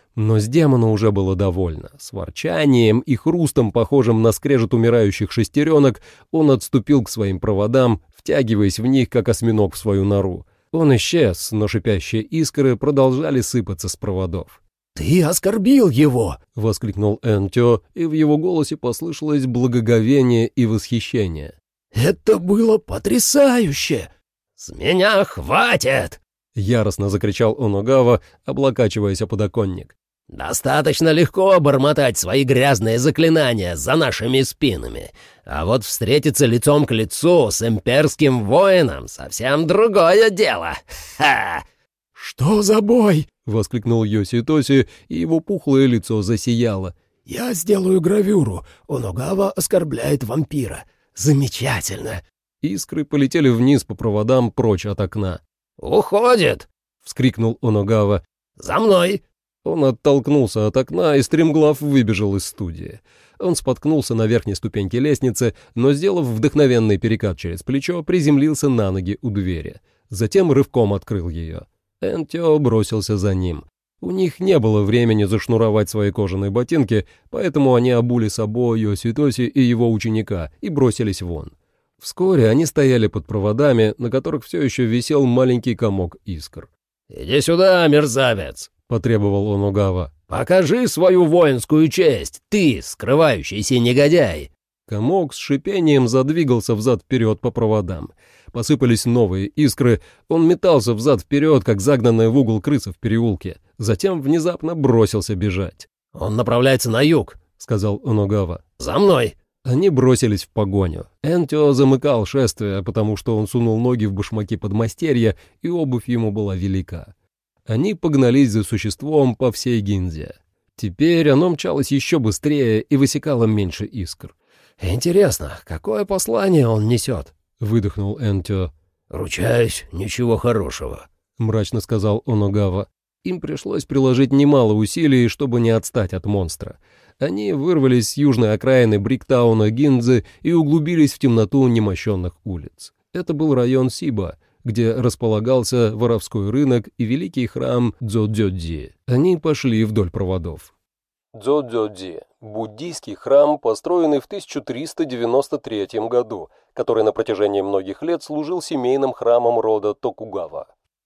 Но с демона уже было довольно. С ворчанием и хрустом, похожим на скрежет умирающих шестеренок, он отступил к своим проводам, втягиваясь в них, как осьминог в свою нору. Он исчез, но шипящие искры продолжали сыпаться с проводов. «Ты оскорбил его!» — воскликнул Энтё, и в его голосе послышалось благоговение и восхищение. «Это было потрясающе!» «С меня хватит!» — яростно закричал Оногава, облокачиваясь о подоконник. «Достаточно легко бормотать свои грязные заклинания за нашими спинами, а вот встретиться лицом к лицу с имперским воином — совсем другое дело! Ха!» «Что за бой?» — воскликнул Йоси-Тоси, и его пухлое лицо засияло. «Я сделаю гравюру. Оногава оскорбляет вампира. Замечательно!» Искры полетели вниз по проводам прочь от окна. «Уходит!» — вскрикнул Оногава. «За мной!» Он оттолкнулся от окна и стремглав выбежал из студии. Он споткнулся на верхней ступеньке лестницы, но, сделав вдохновенный перекат через плечо, приземлился на ноги у двери. Затем рывком открыл ее. Энтё бросился за ним. У них не было времени зашнуровать свои кожаные ботинки, поэтому они обули собой Йоси-Тоси и его ученика и бросились вон. Вскоре они стояли под проводами, на которых все еще висел маленький комок искр. «Иди сюда, мерзавец!» — потребовал Оногава. «Покажи свою воинскую честь, ты, скрывающийся негодяй!» Комок с шипением задвигался взад-вперед по проводам. Посыпались новые искры, он метался взад-вперед, как загнанная в угол крыса в переулке. Затем внезапно бросился бежать. «Он направляется на юг», — сказал Оногава. «За мной!» Они бросились в погоню. Энтё замыкал шествие, потому что он сунул ноги в башмаки подмастерья, и обувь ему была велика. Они погнались за существом по всей Гинзе. Теперь оно мчалось еще быстрее и высекало меньше искр. «Интересно, какое послание он несет?» — выдохнул Энтё. «Ручаюсь, ничего хорошего», — мрачно сказал Оногава. Им пришлось приложить немало усилий, чтобы не отстать от монстра. Они вырвались с южной окраины Бриктауна Гинзы и углубились в темноту немощенных улиц. Это был район Сиба, где располагался воровской рынок и великий храм Дзодзёдзи. Они пошли вдоль проводов. Дзодзёдзи – буддийский храм, построенный в тысяча триста девяносто третьем году, который на протяжении многих лет служил семейным храмом рода Токугава.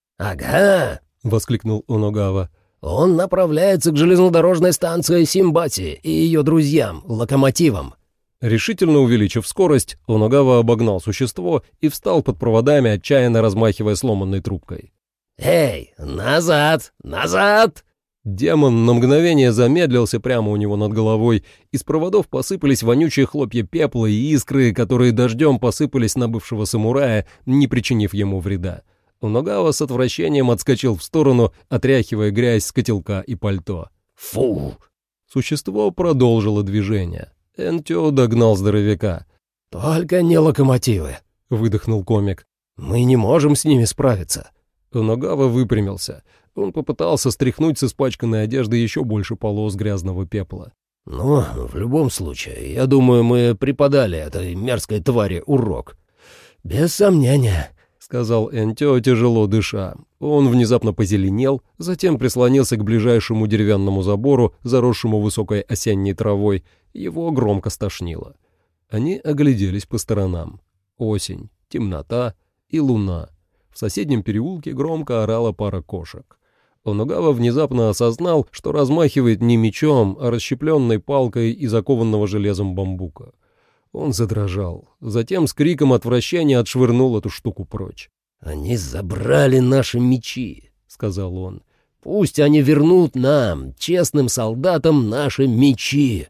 «Ага!» — воскликнул Оногава. «Он направляется к железнодорожной станции Симбати и ее друзьям, локомотивам». Решительно увеличив скорость, Оногава обогнал существо и встал под проводами, отчаянно размахивая сломанной трубкой. «Эй, назад! Назад!» Демон на мгновение замедлился прямо у него над головой, из проводов посыпались вонючие хлопья пепла и искры, которые дождем посыпались на бывшего самурая, не причинив ему вреда. Оногава с отвращением отскочил в сторону, отряхивая грязь с котелка и пальто. «Фу!» Существо продолжило движение. Энтё догнал здоровяка. «Только не локомотивы», — выдохнул комик. «Мы не можем с ними справиться». Оногава выпрямился. Он попытался стряхнуть с испачканной одежды еще больше полос грязного пепла. «Ну, в любом случае, я думаю, мы преподали этой мерзкой твари урок». «Без сомнения», — сказал Энтё, тяжело дыша. Он внезапно позеленел, затем прислонился к ближайшему деревянному забору, заросшему высокой осенней травой. Его громко стошнило. Они огляделись по сторонам. Осень, темнота и луна. В соседнем переулке громко орала пара кошек. Оногава внезапно осознал, что размахивает не мечом, а расщепленной палкой и закованного железом бамбука. Он задрожал, затем с криком отвращения отшвырнул эту штуку прочь. «Они забрали наши мечи», — сказал он. «Пусть они вернут нам, честным солдатам, наши мечи.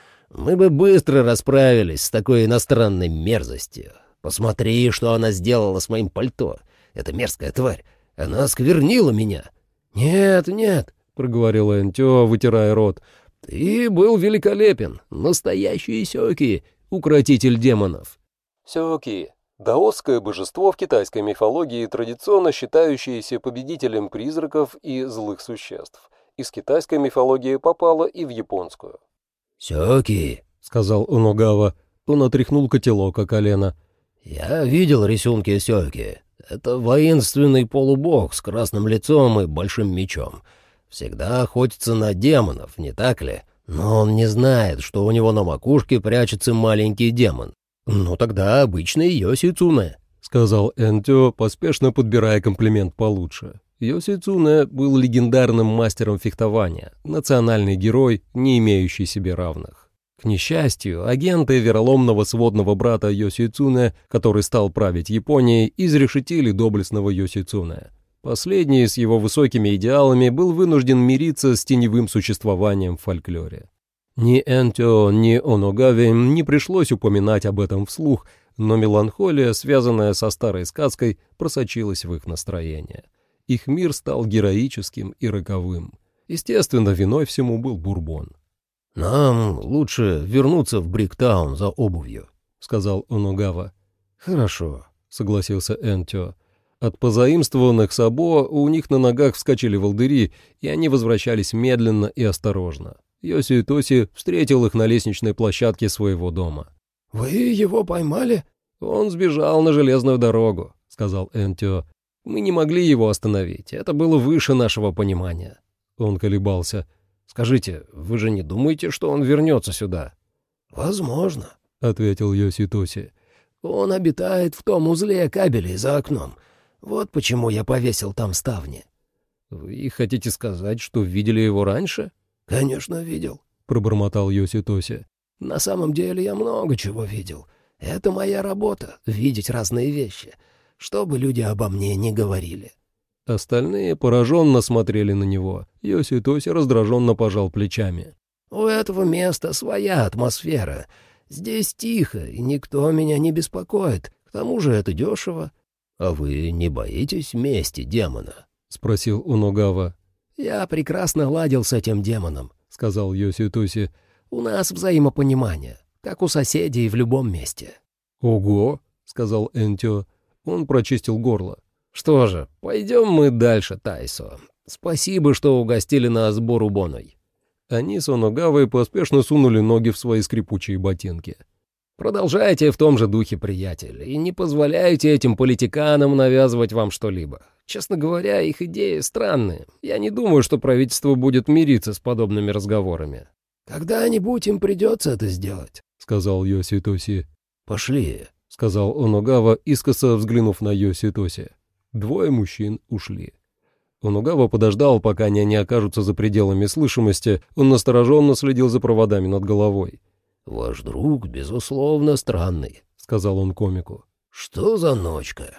Мы бы быстро расправились с такой иностранной мерзостью. Посмотри, что она сделала с моим пальто. Эта мерзкая тварь, она осквернила меня». «Нет, нет», — проговорил Энтё, вытирая рот. «Ты был великолепен, настоящий Сёки, укротитель демонов». Сёки — даосское божество в китайской мифологии, традиционно считающееся победителем призраков и злых существ. Из китайской мифологии попало и в японскую. «Сёки», — сказал Оногава. Он отряхнул котелок о колено. «Я видел рисунки Сёки. Это воинственный полубог с красным лицом и большим мечом. всегда охотится на демонов, не так ли? Но он не знает, что у него на макушке прячется маленький демон. Ну тогда обычный Йоси Цуне», — сказал Энтё, поспешно подбирая комплимент получше. Йоси Цуне был легендарным мастером фехтования, национальный герой, не имеющий себе равных. К несчастью, агенты вероломного сводного брата Йоси Цуне, который стал править Японией, изрешетили доблестного Йоси Цуне. Последний с его высокими идеалами был вынужден мириться с теневым существованием в фольклоре. Ни Энтё, ни Оногаве не пришлось упоминать об этом вслух, но меланхолия, связанная со старой сказкой, просочилась в их настроение. Их мир стал героическим и роковым. Естественно, виной всему был бурбон. «Нам лучше вернуться в Бриктаун за обувью», — сказал Оногава. «Хорошо», — согласился Энтё. От позаимствованных сабо у них на ногах вскочили волдыри, и они возвращались медленно и осторожно. Йоси Тоси встретил их на лестничной площадке своего дома. «Вы его поймали?» «Он сбежал на железную дорогу», — сказал Энтё. «Мы не могли его остановить, это было выше нашего понимания». Он колебался. «Скажите, вы же не думаете, что он вернется сюда?» «Возможно», — ответил Йоси Тоси. «Он обитает в том узле кабелей за окном. Вот почему я повесил там ставни». «Вы хотите сказать, что видели его раньше?» «Конечно, видел», — пробормотал Йоси Тоси. «На самом деле я много чего видел. Это моя работа — видеть разные вещи, что бы люди обо мне не говорили». Остальные пораженно смотрели на него. Йоси Тоси раздраженно пожал плечами. «У этого места своя атмосфера. Здесь тихо, и никто меня не беспокоит. К тому же это дешево». «А вы не боитесь мести демона?» — спросил Оногава. «Я прекрасно ладил с этим демоном», — сказал Йоси Тоси. «У нас взаимопонимание, как у соседей в любом месте». «Ого», — сказал Энтё. Он прочистил горло. «Что же, пойдем мы дальше, Тайсо. Спасибо, что угостили нас бурубоной». Они с Оногавой поспешно сунули ноги в свои скрипучие ботинки. «Продолжайте в том же духе, приятель, и не позволяйте этим политиканам навязывать вам что-либо. Честно говоря, их идеи странные. Я не думаю, что правительство будет мириться с подобными разговорами». «Когда-нибудь им придется это сделать», — сказал Йоси Тоси. «Пошли», — сказал Оногава, искоса взглянув на Йоси Тоси. Двое мужчин ушли. Оногава подождал, пока они не окажутся за пределами слышимости. Он настороженно следил за проводами над головой. «Ваш друг, безусловно, странный», — сказал он комику. «Что за ночка?»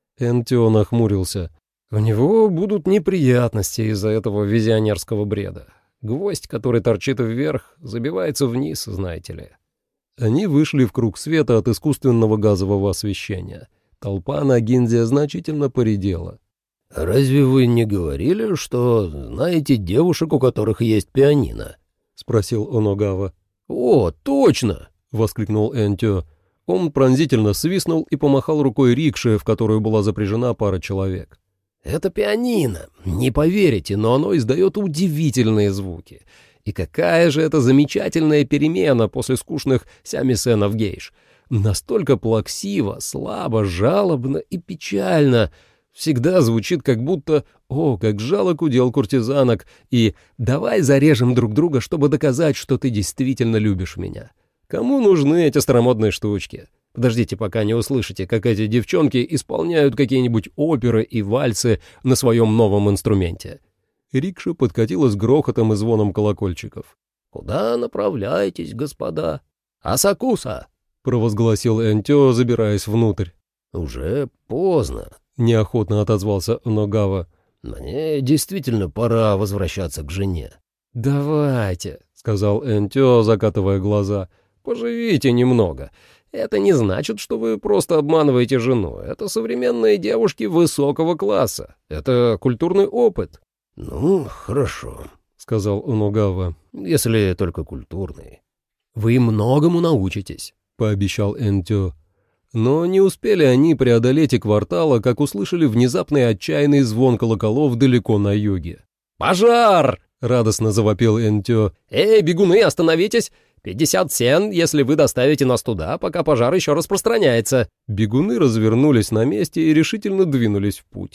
Энтё нахмурился. «У него будут неприятности из-за этого визионерского бреда. Гвоздь, который торчит вверх, забивается вниз, знаете ли». Они вышли в круг света от искусственного газового освещения. Толпа на Гинзе значительно поредела. «Разве вы не говорили, что знаете девушек, у которых есть пианино?» — спросил Оногава. «О, точно!» — воскликнул Энтё. Он пронзительно свистнул и помахал рукой рикше, в которую была запряжена пара человек. «Это пианино. Не поверите, но оно издает удивительные звуки. И какая же это замечательная перемена после скучных сямисенов гейш. Настолько плаксиво, слабо, жалобно и печально. Всегда звучит как будто «О, как жалок удел куртизанок» и «Давай зарежем друг друга, чтобы доказать, что ты действительно любишь меня». Кому нужны эти старомодные штучки? Подождите, пока не услышите, как эти девчонки исполняют какие-нибудь оперы и вальсы на своем новом инструменте». Рикша подкатила с грохотом и звоном колокольчиков. «Куда направляетесь, господа?» «Асакуса!» — провозгласил Энтё, забираясь внутрь. «Уже поздно», — неохотно отозвался Оногава. «Мне действительно пора возвращаться к жене». «Давайте», — сказал Энтё, закатывая глаза. «Поживите немного. Это не значит, что вы просто обманываете жену. Это современные девушки высокого класса. Это культурный опыт». «Ну, хорошо», — сказал Оногава. «Если только культурный». «Вы многому научитесь», — пообещал Энтё. Но не успели они преодолеть и квартала, как услышали внезапный отчаянный звон колоколов далеко на юге. «Пожар!» — радостно завопил Энтё. «Эй, бегуны, остановитесь! Пятьдесят сен, если вы доставите нас туда, пока пожар еще распространяется». Бегуны развернулись на месте и решительно двинулись в путь.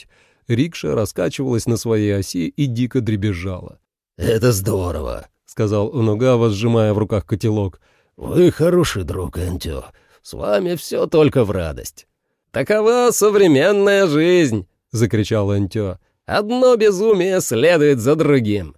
Рикша раскачивалась на своей оси и дико дребезжала. «Это здорово», — сказал Оногава, сжимая в руках котелок. «Вы хороший друг, Энтё. С вами все только в радость». «Такова современная жизнь», — закричал Энтё. «Одно безумие следует за другим».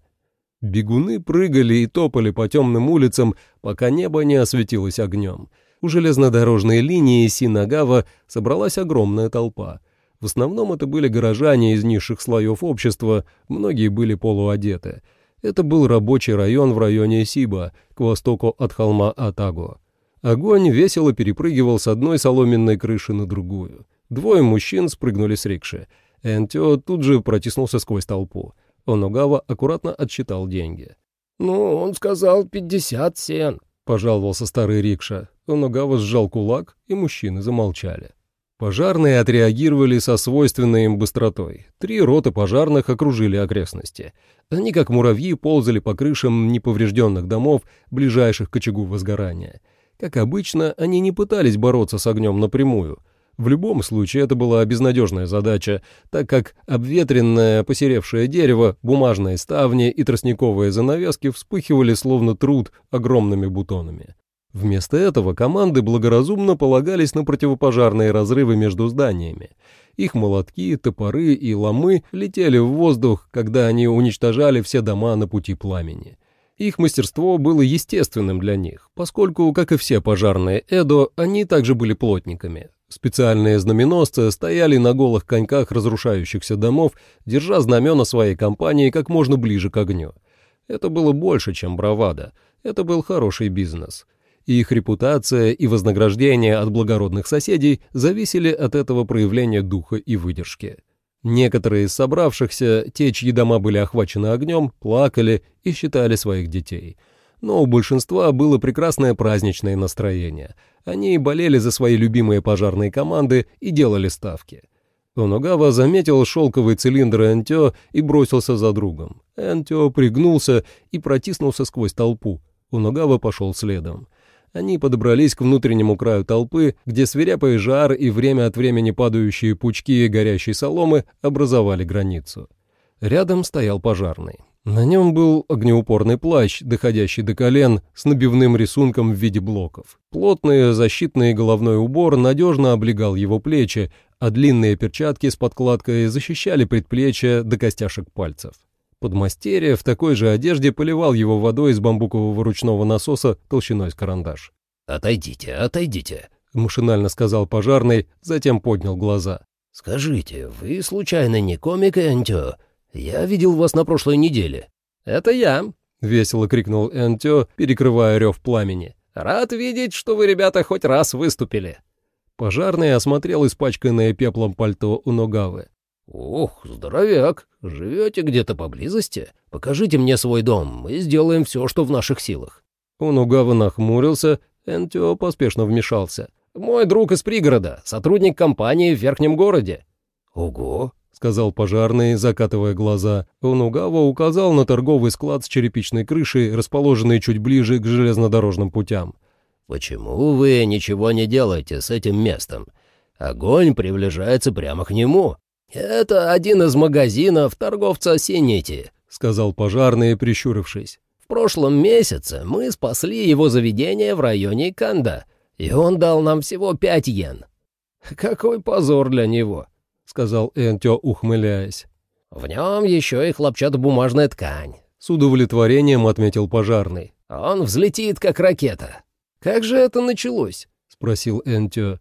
Бегуны прыгали и топали по темным улицам, пока небо не осветилось огнем. У железнодорожной линии Синагава собралась огромная толпа. В основном это были горожане из низших слоев общества, многие были полуодеты. Это был рабочий район в районе Сиба, к востоку от холма Атаго. Огонь весело перепрыгивал с одной соломенной крыши на другую. Двое мужчин спрыгнули с рикши. Энтё тут же протиснулся сквозь толпу. Оногава аккуратно отсчитал деньги. «Ну, он сказал пятьдесят сен», — пожаловался старый рикша. Оногава сжал кулак, и мужчины замолчали. Пожарные отреагировали со свойственной им быстротой. Три роты пожарных окружили окрестности. Они, как муравьи, ползали по крышам неповрежденных домов, ближайших к очагу возгорания. Как обычно, они не пытались бороться с огнем напрямую. В любом случае, это была безнадежная задача, так как обветренное посеревшее дерево, бумажные ставни и тростниковые занавески вспыхивали словно труд огромными бутонами. Вместо этого команды благоразумно полагались на противопожарные разрывы между зданиями. Их молотки, топоры и ломы летели в воздух, когда они уничтожали все дома на пути пламени. Их мастерство было естественным для них, поскольку, как и все пожарные Эдо, они также были плотниками. Специальные знаменосцы стояли на голых коньках разрушающихся домов, держа знамена своей компании как можно ближе к огню. Это было больше, чем бравада. Это был хороший бизнес. Их репутация и вознаграждение от благородных соседей зависели от этого проявления духа и выдержки. Некоторые из собравшихся, те, чьи дома были охвачены огнем, плакали и считали своих детей. Но у большинства было прекрасное праздничное настроение. Они болели за свои любимые пожарные команды и делали ставки. Оногава заметил шелковый цилиндр Энтё и бросился за другом. Энтё пригнулся и протиснулся сквозь толпу. Оногава пошел следом. Они подобрались к внутреннему краю толпы, где свирепый жар и время от времени падающие пучки горящей соломы образовали границу. Рядом стоял пожарный. На нем был огнеупорный плащ, доходящий до колен, с набивным рисунком в виде блоков. Плотный защитный головной убор надежно облегал его плечи, а длинные перчатки с подкладкой защищали предплечья до костяшек пальцев. Подмастерье в такой же одежде поливал его водой из бамбукового ручного насоса толщиной с карандаш. «Отойдите, отойдите», — машинально сказал пожарный, затем поднял глаза. «Скажите, вы случайно не комик, Энтё? Я видел вас на прошлой неделе». «Это я», — весело крикнул Энтё, перекрывая рев пламени. «Рад видеть, что вы, ребята, хоть раз выступили». Пожарный осмотрел испачканное пеплом пальто Оногавы. «Ох, здоровяк, живете где-то поблизости? Покажите мне свой дом, мы сделаем все, что в наших силах». Оногава нахмурился, Энтё поспешно вмешался. «Мой друг из пригорода, сотрудник компании в верхнем городе». «Ого», — сказал пожарный, закатывая глаза. Оногава указал на торговый склад с черепичной крышей, расположенный чуть ближе к железнодорожным путям. «Почему вы ничего не делаете с этим местом? Огонь приближается прямо к нему». «Это один из магазинов торговца Синити», — сказал пожарный, прищурившись. «В прошлом месяце мы спасли его заведение в районе Канда, и он дал нам всего пять йен». «Какой позор для него», — сказал Энтё, ухмыляясь. «В нем еще и хлопчатобумажная ткань», — с удовлетворением отметил пожарный. «Он взлетит, как ракета». «Как же это началось?» — спросил Энтё.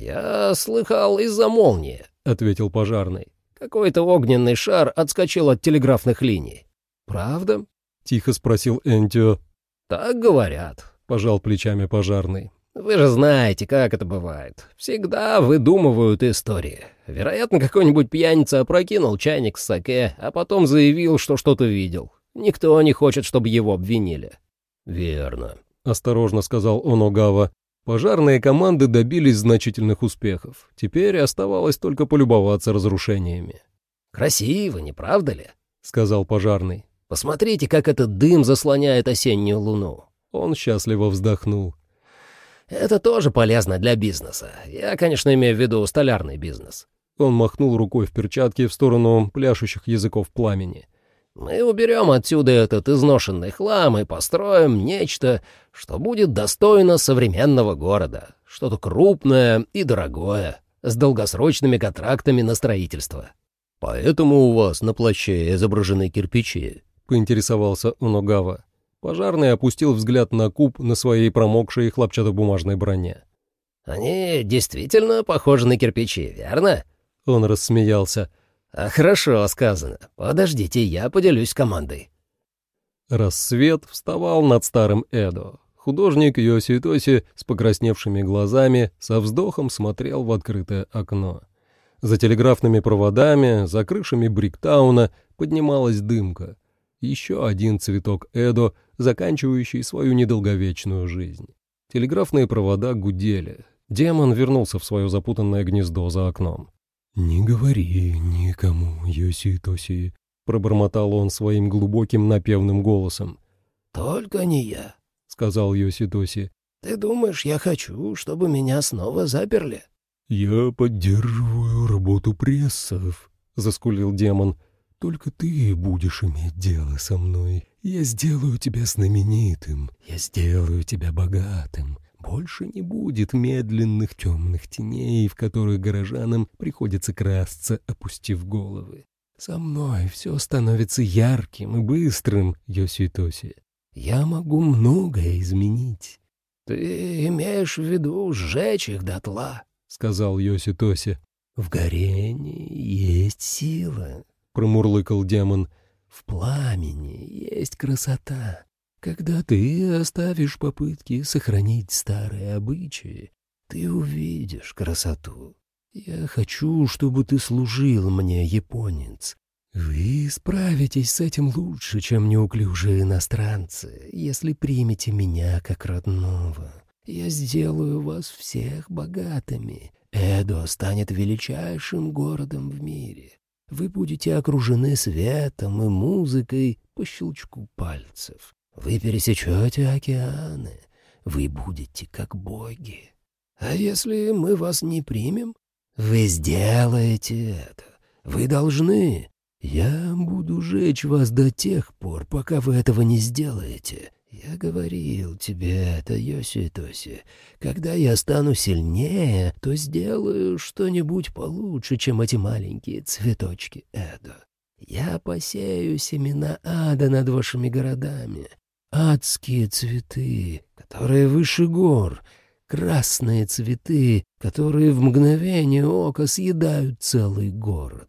«Я слыхал из-за молнии», — ответил пожарный. «Какой-то огненный шар отскочил от телеграфных линий». «Правда?» — тихо спросил Энтё. «Так говорят», — пожал плечами пожарный. «Вы же знаете, как это бывает. Всегда выдумывают истории. Вероятно, какой-нибудь пьяница опрокинул чайник с саке, а потом заявил, что что-то видел. Никто не хочет, чтобы его обвинили». «Верно», — осторожно сказал Оногава. Пожарные команды добились значительных успехов. Теперь оставалось только полюбоваться разрушениями. «Красиво, не правда ли?» — сказал пожарный. «Посмотрите, как этот дым заслоняет осеннюю луну». Он счастливо вздохнул. «Это тоже полезно для бизнеса. Я, конечно, имею в виду столярный бизнес». Он махнул рукой в перчатке в сторону пляшущих языков пламени. «Мы уберем отсюда этот изношенный хлам и построим нечто, что будет достойно современного города, что-то крупное и дорогое, с долгосрочными контрактами на строительство». «Поэтому у вас на плаще изображены кирпичи?» — поинтересовался Уногава. Пожарный опустил взгляд на куб на своей промокшей хлопчатобумажной броне. «Они действительно похожи на кирпичи, верно?» Он рассмеялся. А «Хорошо сказано. Подождите, я поделюсь с командой». Рассвет вставал над старым Эдо. Художник Йоси Тоси с покрасневшими глазами со вздохом смотрел в открытое окно. За телеграфными проводами, за крышами Бриктауна поднималась дымка. Еще один цветок Эдо, заканчивающий свою недолговечную жизнь. Телеграфные провода гудели. Демон вернулся в свое запутанное гнездо за окном. «Не говори никому, Йоси Тоси», — пробормотал он своим глубоким напевным голосом. «Только не я», — сказал Йоси Тоси. «Ты думаешь, я хочу, чтобы меня снова заперли?» «Я поддерживаю работу прессов», — заскулил демон. «Только ты будешь иметь дело со мной. Я сделаю тебя знаменитым, я сделаю тебя богатым. Больше не будет медленных темных теней, в которых горожанам приходится красться, опустив головы. Со мной все становится ярким и быстрым, Йоси Тоси. Я могу многое изменить». «Ты имеешь в виду сжечь их дотла?» — сказал Йоси Тоси. «В горении есть сила», — промурлыкал демон. «В пламени есть красота. Когда ты оставишь попытки сохранить старые обычаи, ты увидишь красоту. Я хочу, чтобы ты служил мне, японец. Вы справитесь с этим лучше, чем неуклюжие иностранцы, если примете меня как родного. Я сделаю вас всех богатыми. Эдо станет величайшим городом в мире. Вы будете окружены светом и музыкой по щелчку пальцев. Вы пересечете океаны. Вы будете как боги. А если мы вас не примем? Вы сделаете это. Вы должны. Я буду жечь вас до тех пор, пока вы этого не сделаете. Я говорил тебе это, Йоси Тоси. Когда я стану сильнее, то сделаю что-нибудь получше, чем эти маленькие цветочки Эдо. Я посею семена ада над вашими городами. Адские цветы, которые выше гор, красные цветы, которые в мгновение ока съедают целый город».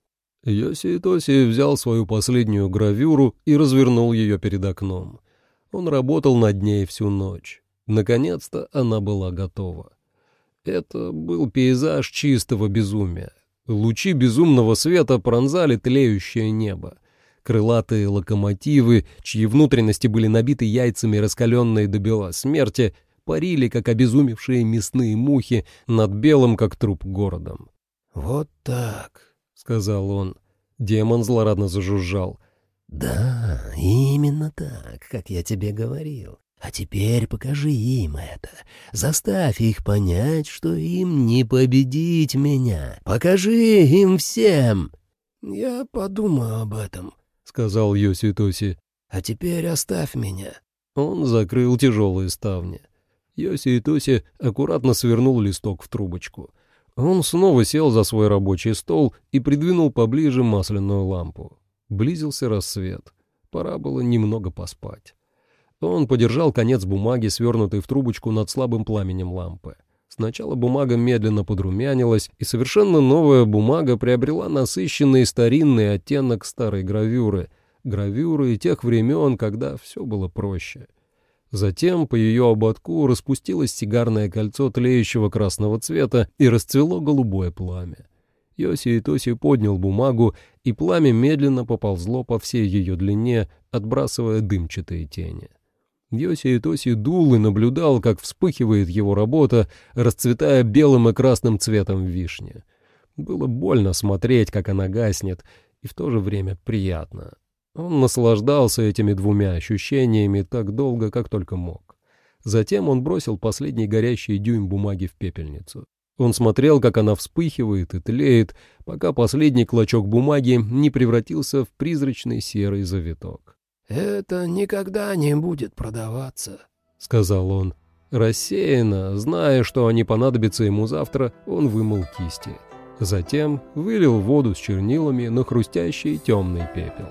Йоси Тоси взял свою последнюю гравюру и развернул ее перед окном. Он работал над ней всю ночь. Наконец-то она была готова. Это был пейзаж чистого безумия. Лучи безумного света пронзали тлеющее небо. Крылатые локомотивы, чьи внутренности были набиты яйцами раскаленной до бела смерти, парили, как обезумевшие мясные мухи, над белым, как труп, городом. «Вот так», — сказал он. Демон злорадно зажужжал. «Да, именно так, как я тебе говорил. А теперь покажи им это. Заставь их понять, что им не победить меня. Покажи им всем». «Я подумаю об этом», — сказал Йоси Тоси. «А теперь оставь меня». Он закрыл тяжелые ставни. Йоси Тоси аккуратно свернул листок в трубочку. Он снова сел за свой рабочий стол и придвинул поближе масляную лампу. Близился рассвет. Пора было немного поспать. Он подержал конец бумаги, свернутый в трубочку над слабым пламенем лампы. Сначала бумага медленно подрумянилась, и совершенно новая бумага приобрела насыщенный старинный оттенок старой гравюры, гравюры тех времен, когда все было проще. Затем по ее ободку распустилось сигарное кольцо тлеющего красного цвета и расцвело голубое пламя. Йоси Тоси поднял бумагу, и пламя медленно поползло по всей ее длине, отбрасывая дымчатые тени. Йоси Тоси дул и наблюдал, как вспыхивает его работа, расцветая белым и красным цветом вишни. Было больно смотреть, как она гаснет, и в то же время приятно. Он наслаждался этими двумя ощущениями так долго, как только мог. Затем он бросил последний горящий дюйм бумаги в пепельницу. Он смотрел, как она вспыхивает и тлеет, пока последний клочок бумаги не превратился в призрачный серый завиток. «Это никогда не будет продаваться», — сказал он. Рассеянно, зная, что они понадобятся ему завтра, он вымыл кисти. Затем вылил воду с чернилами на хрустящий темный пепел.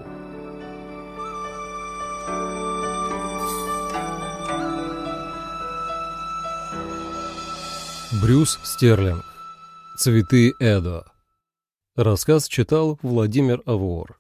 Брюс Стерлинг. Цветы Эдо. Рассказ читал Владимир Авуор.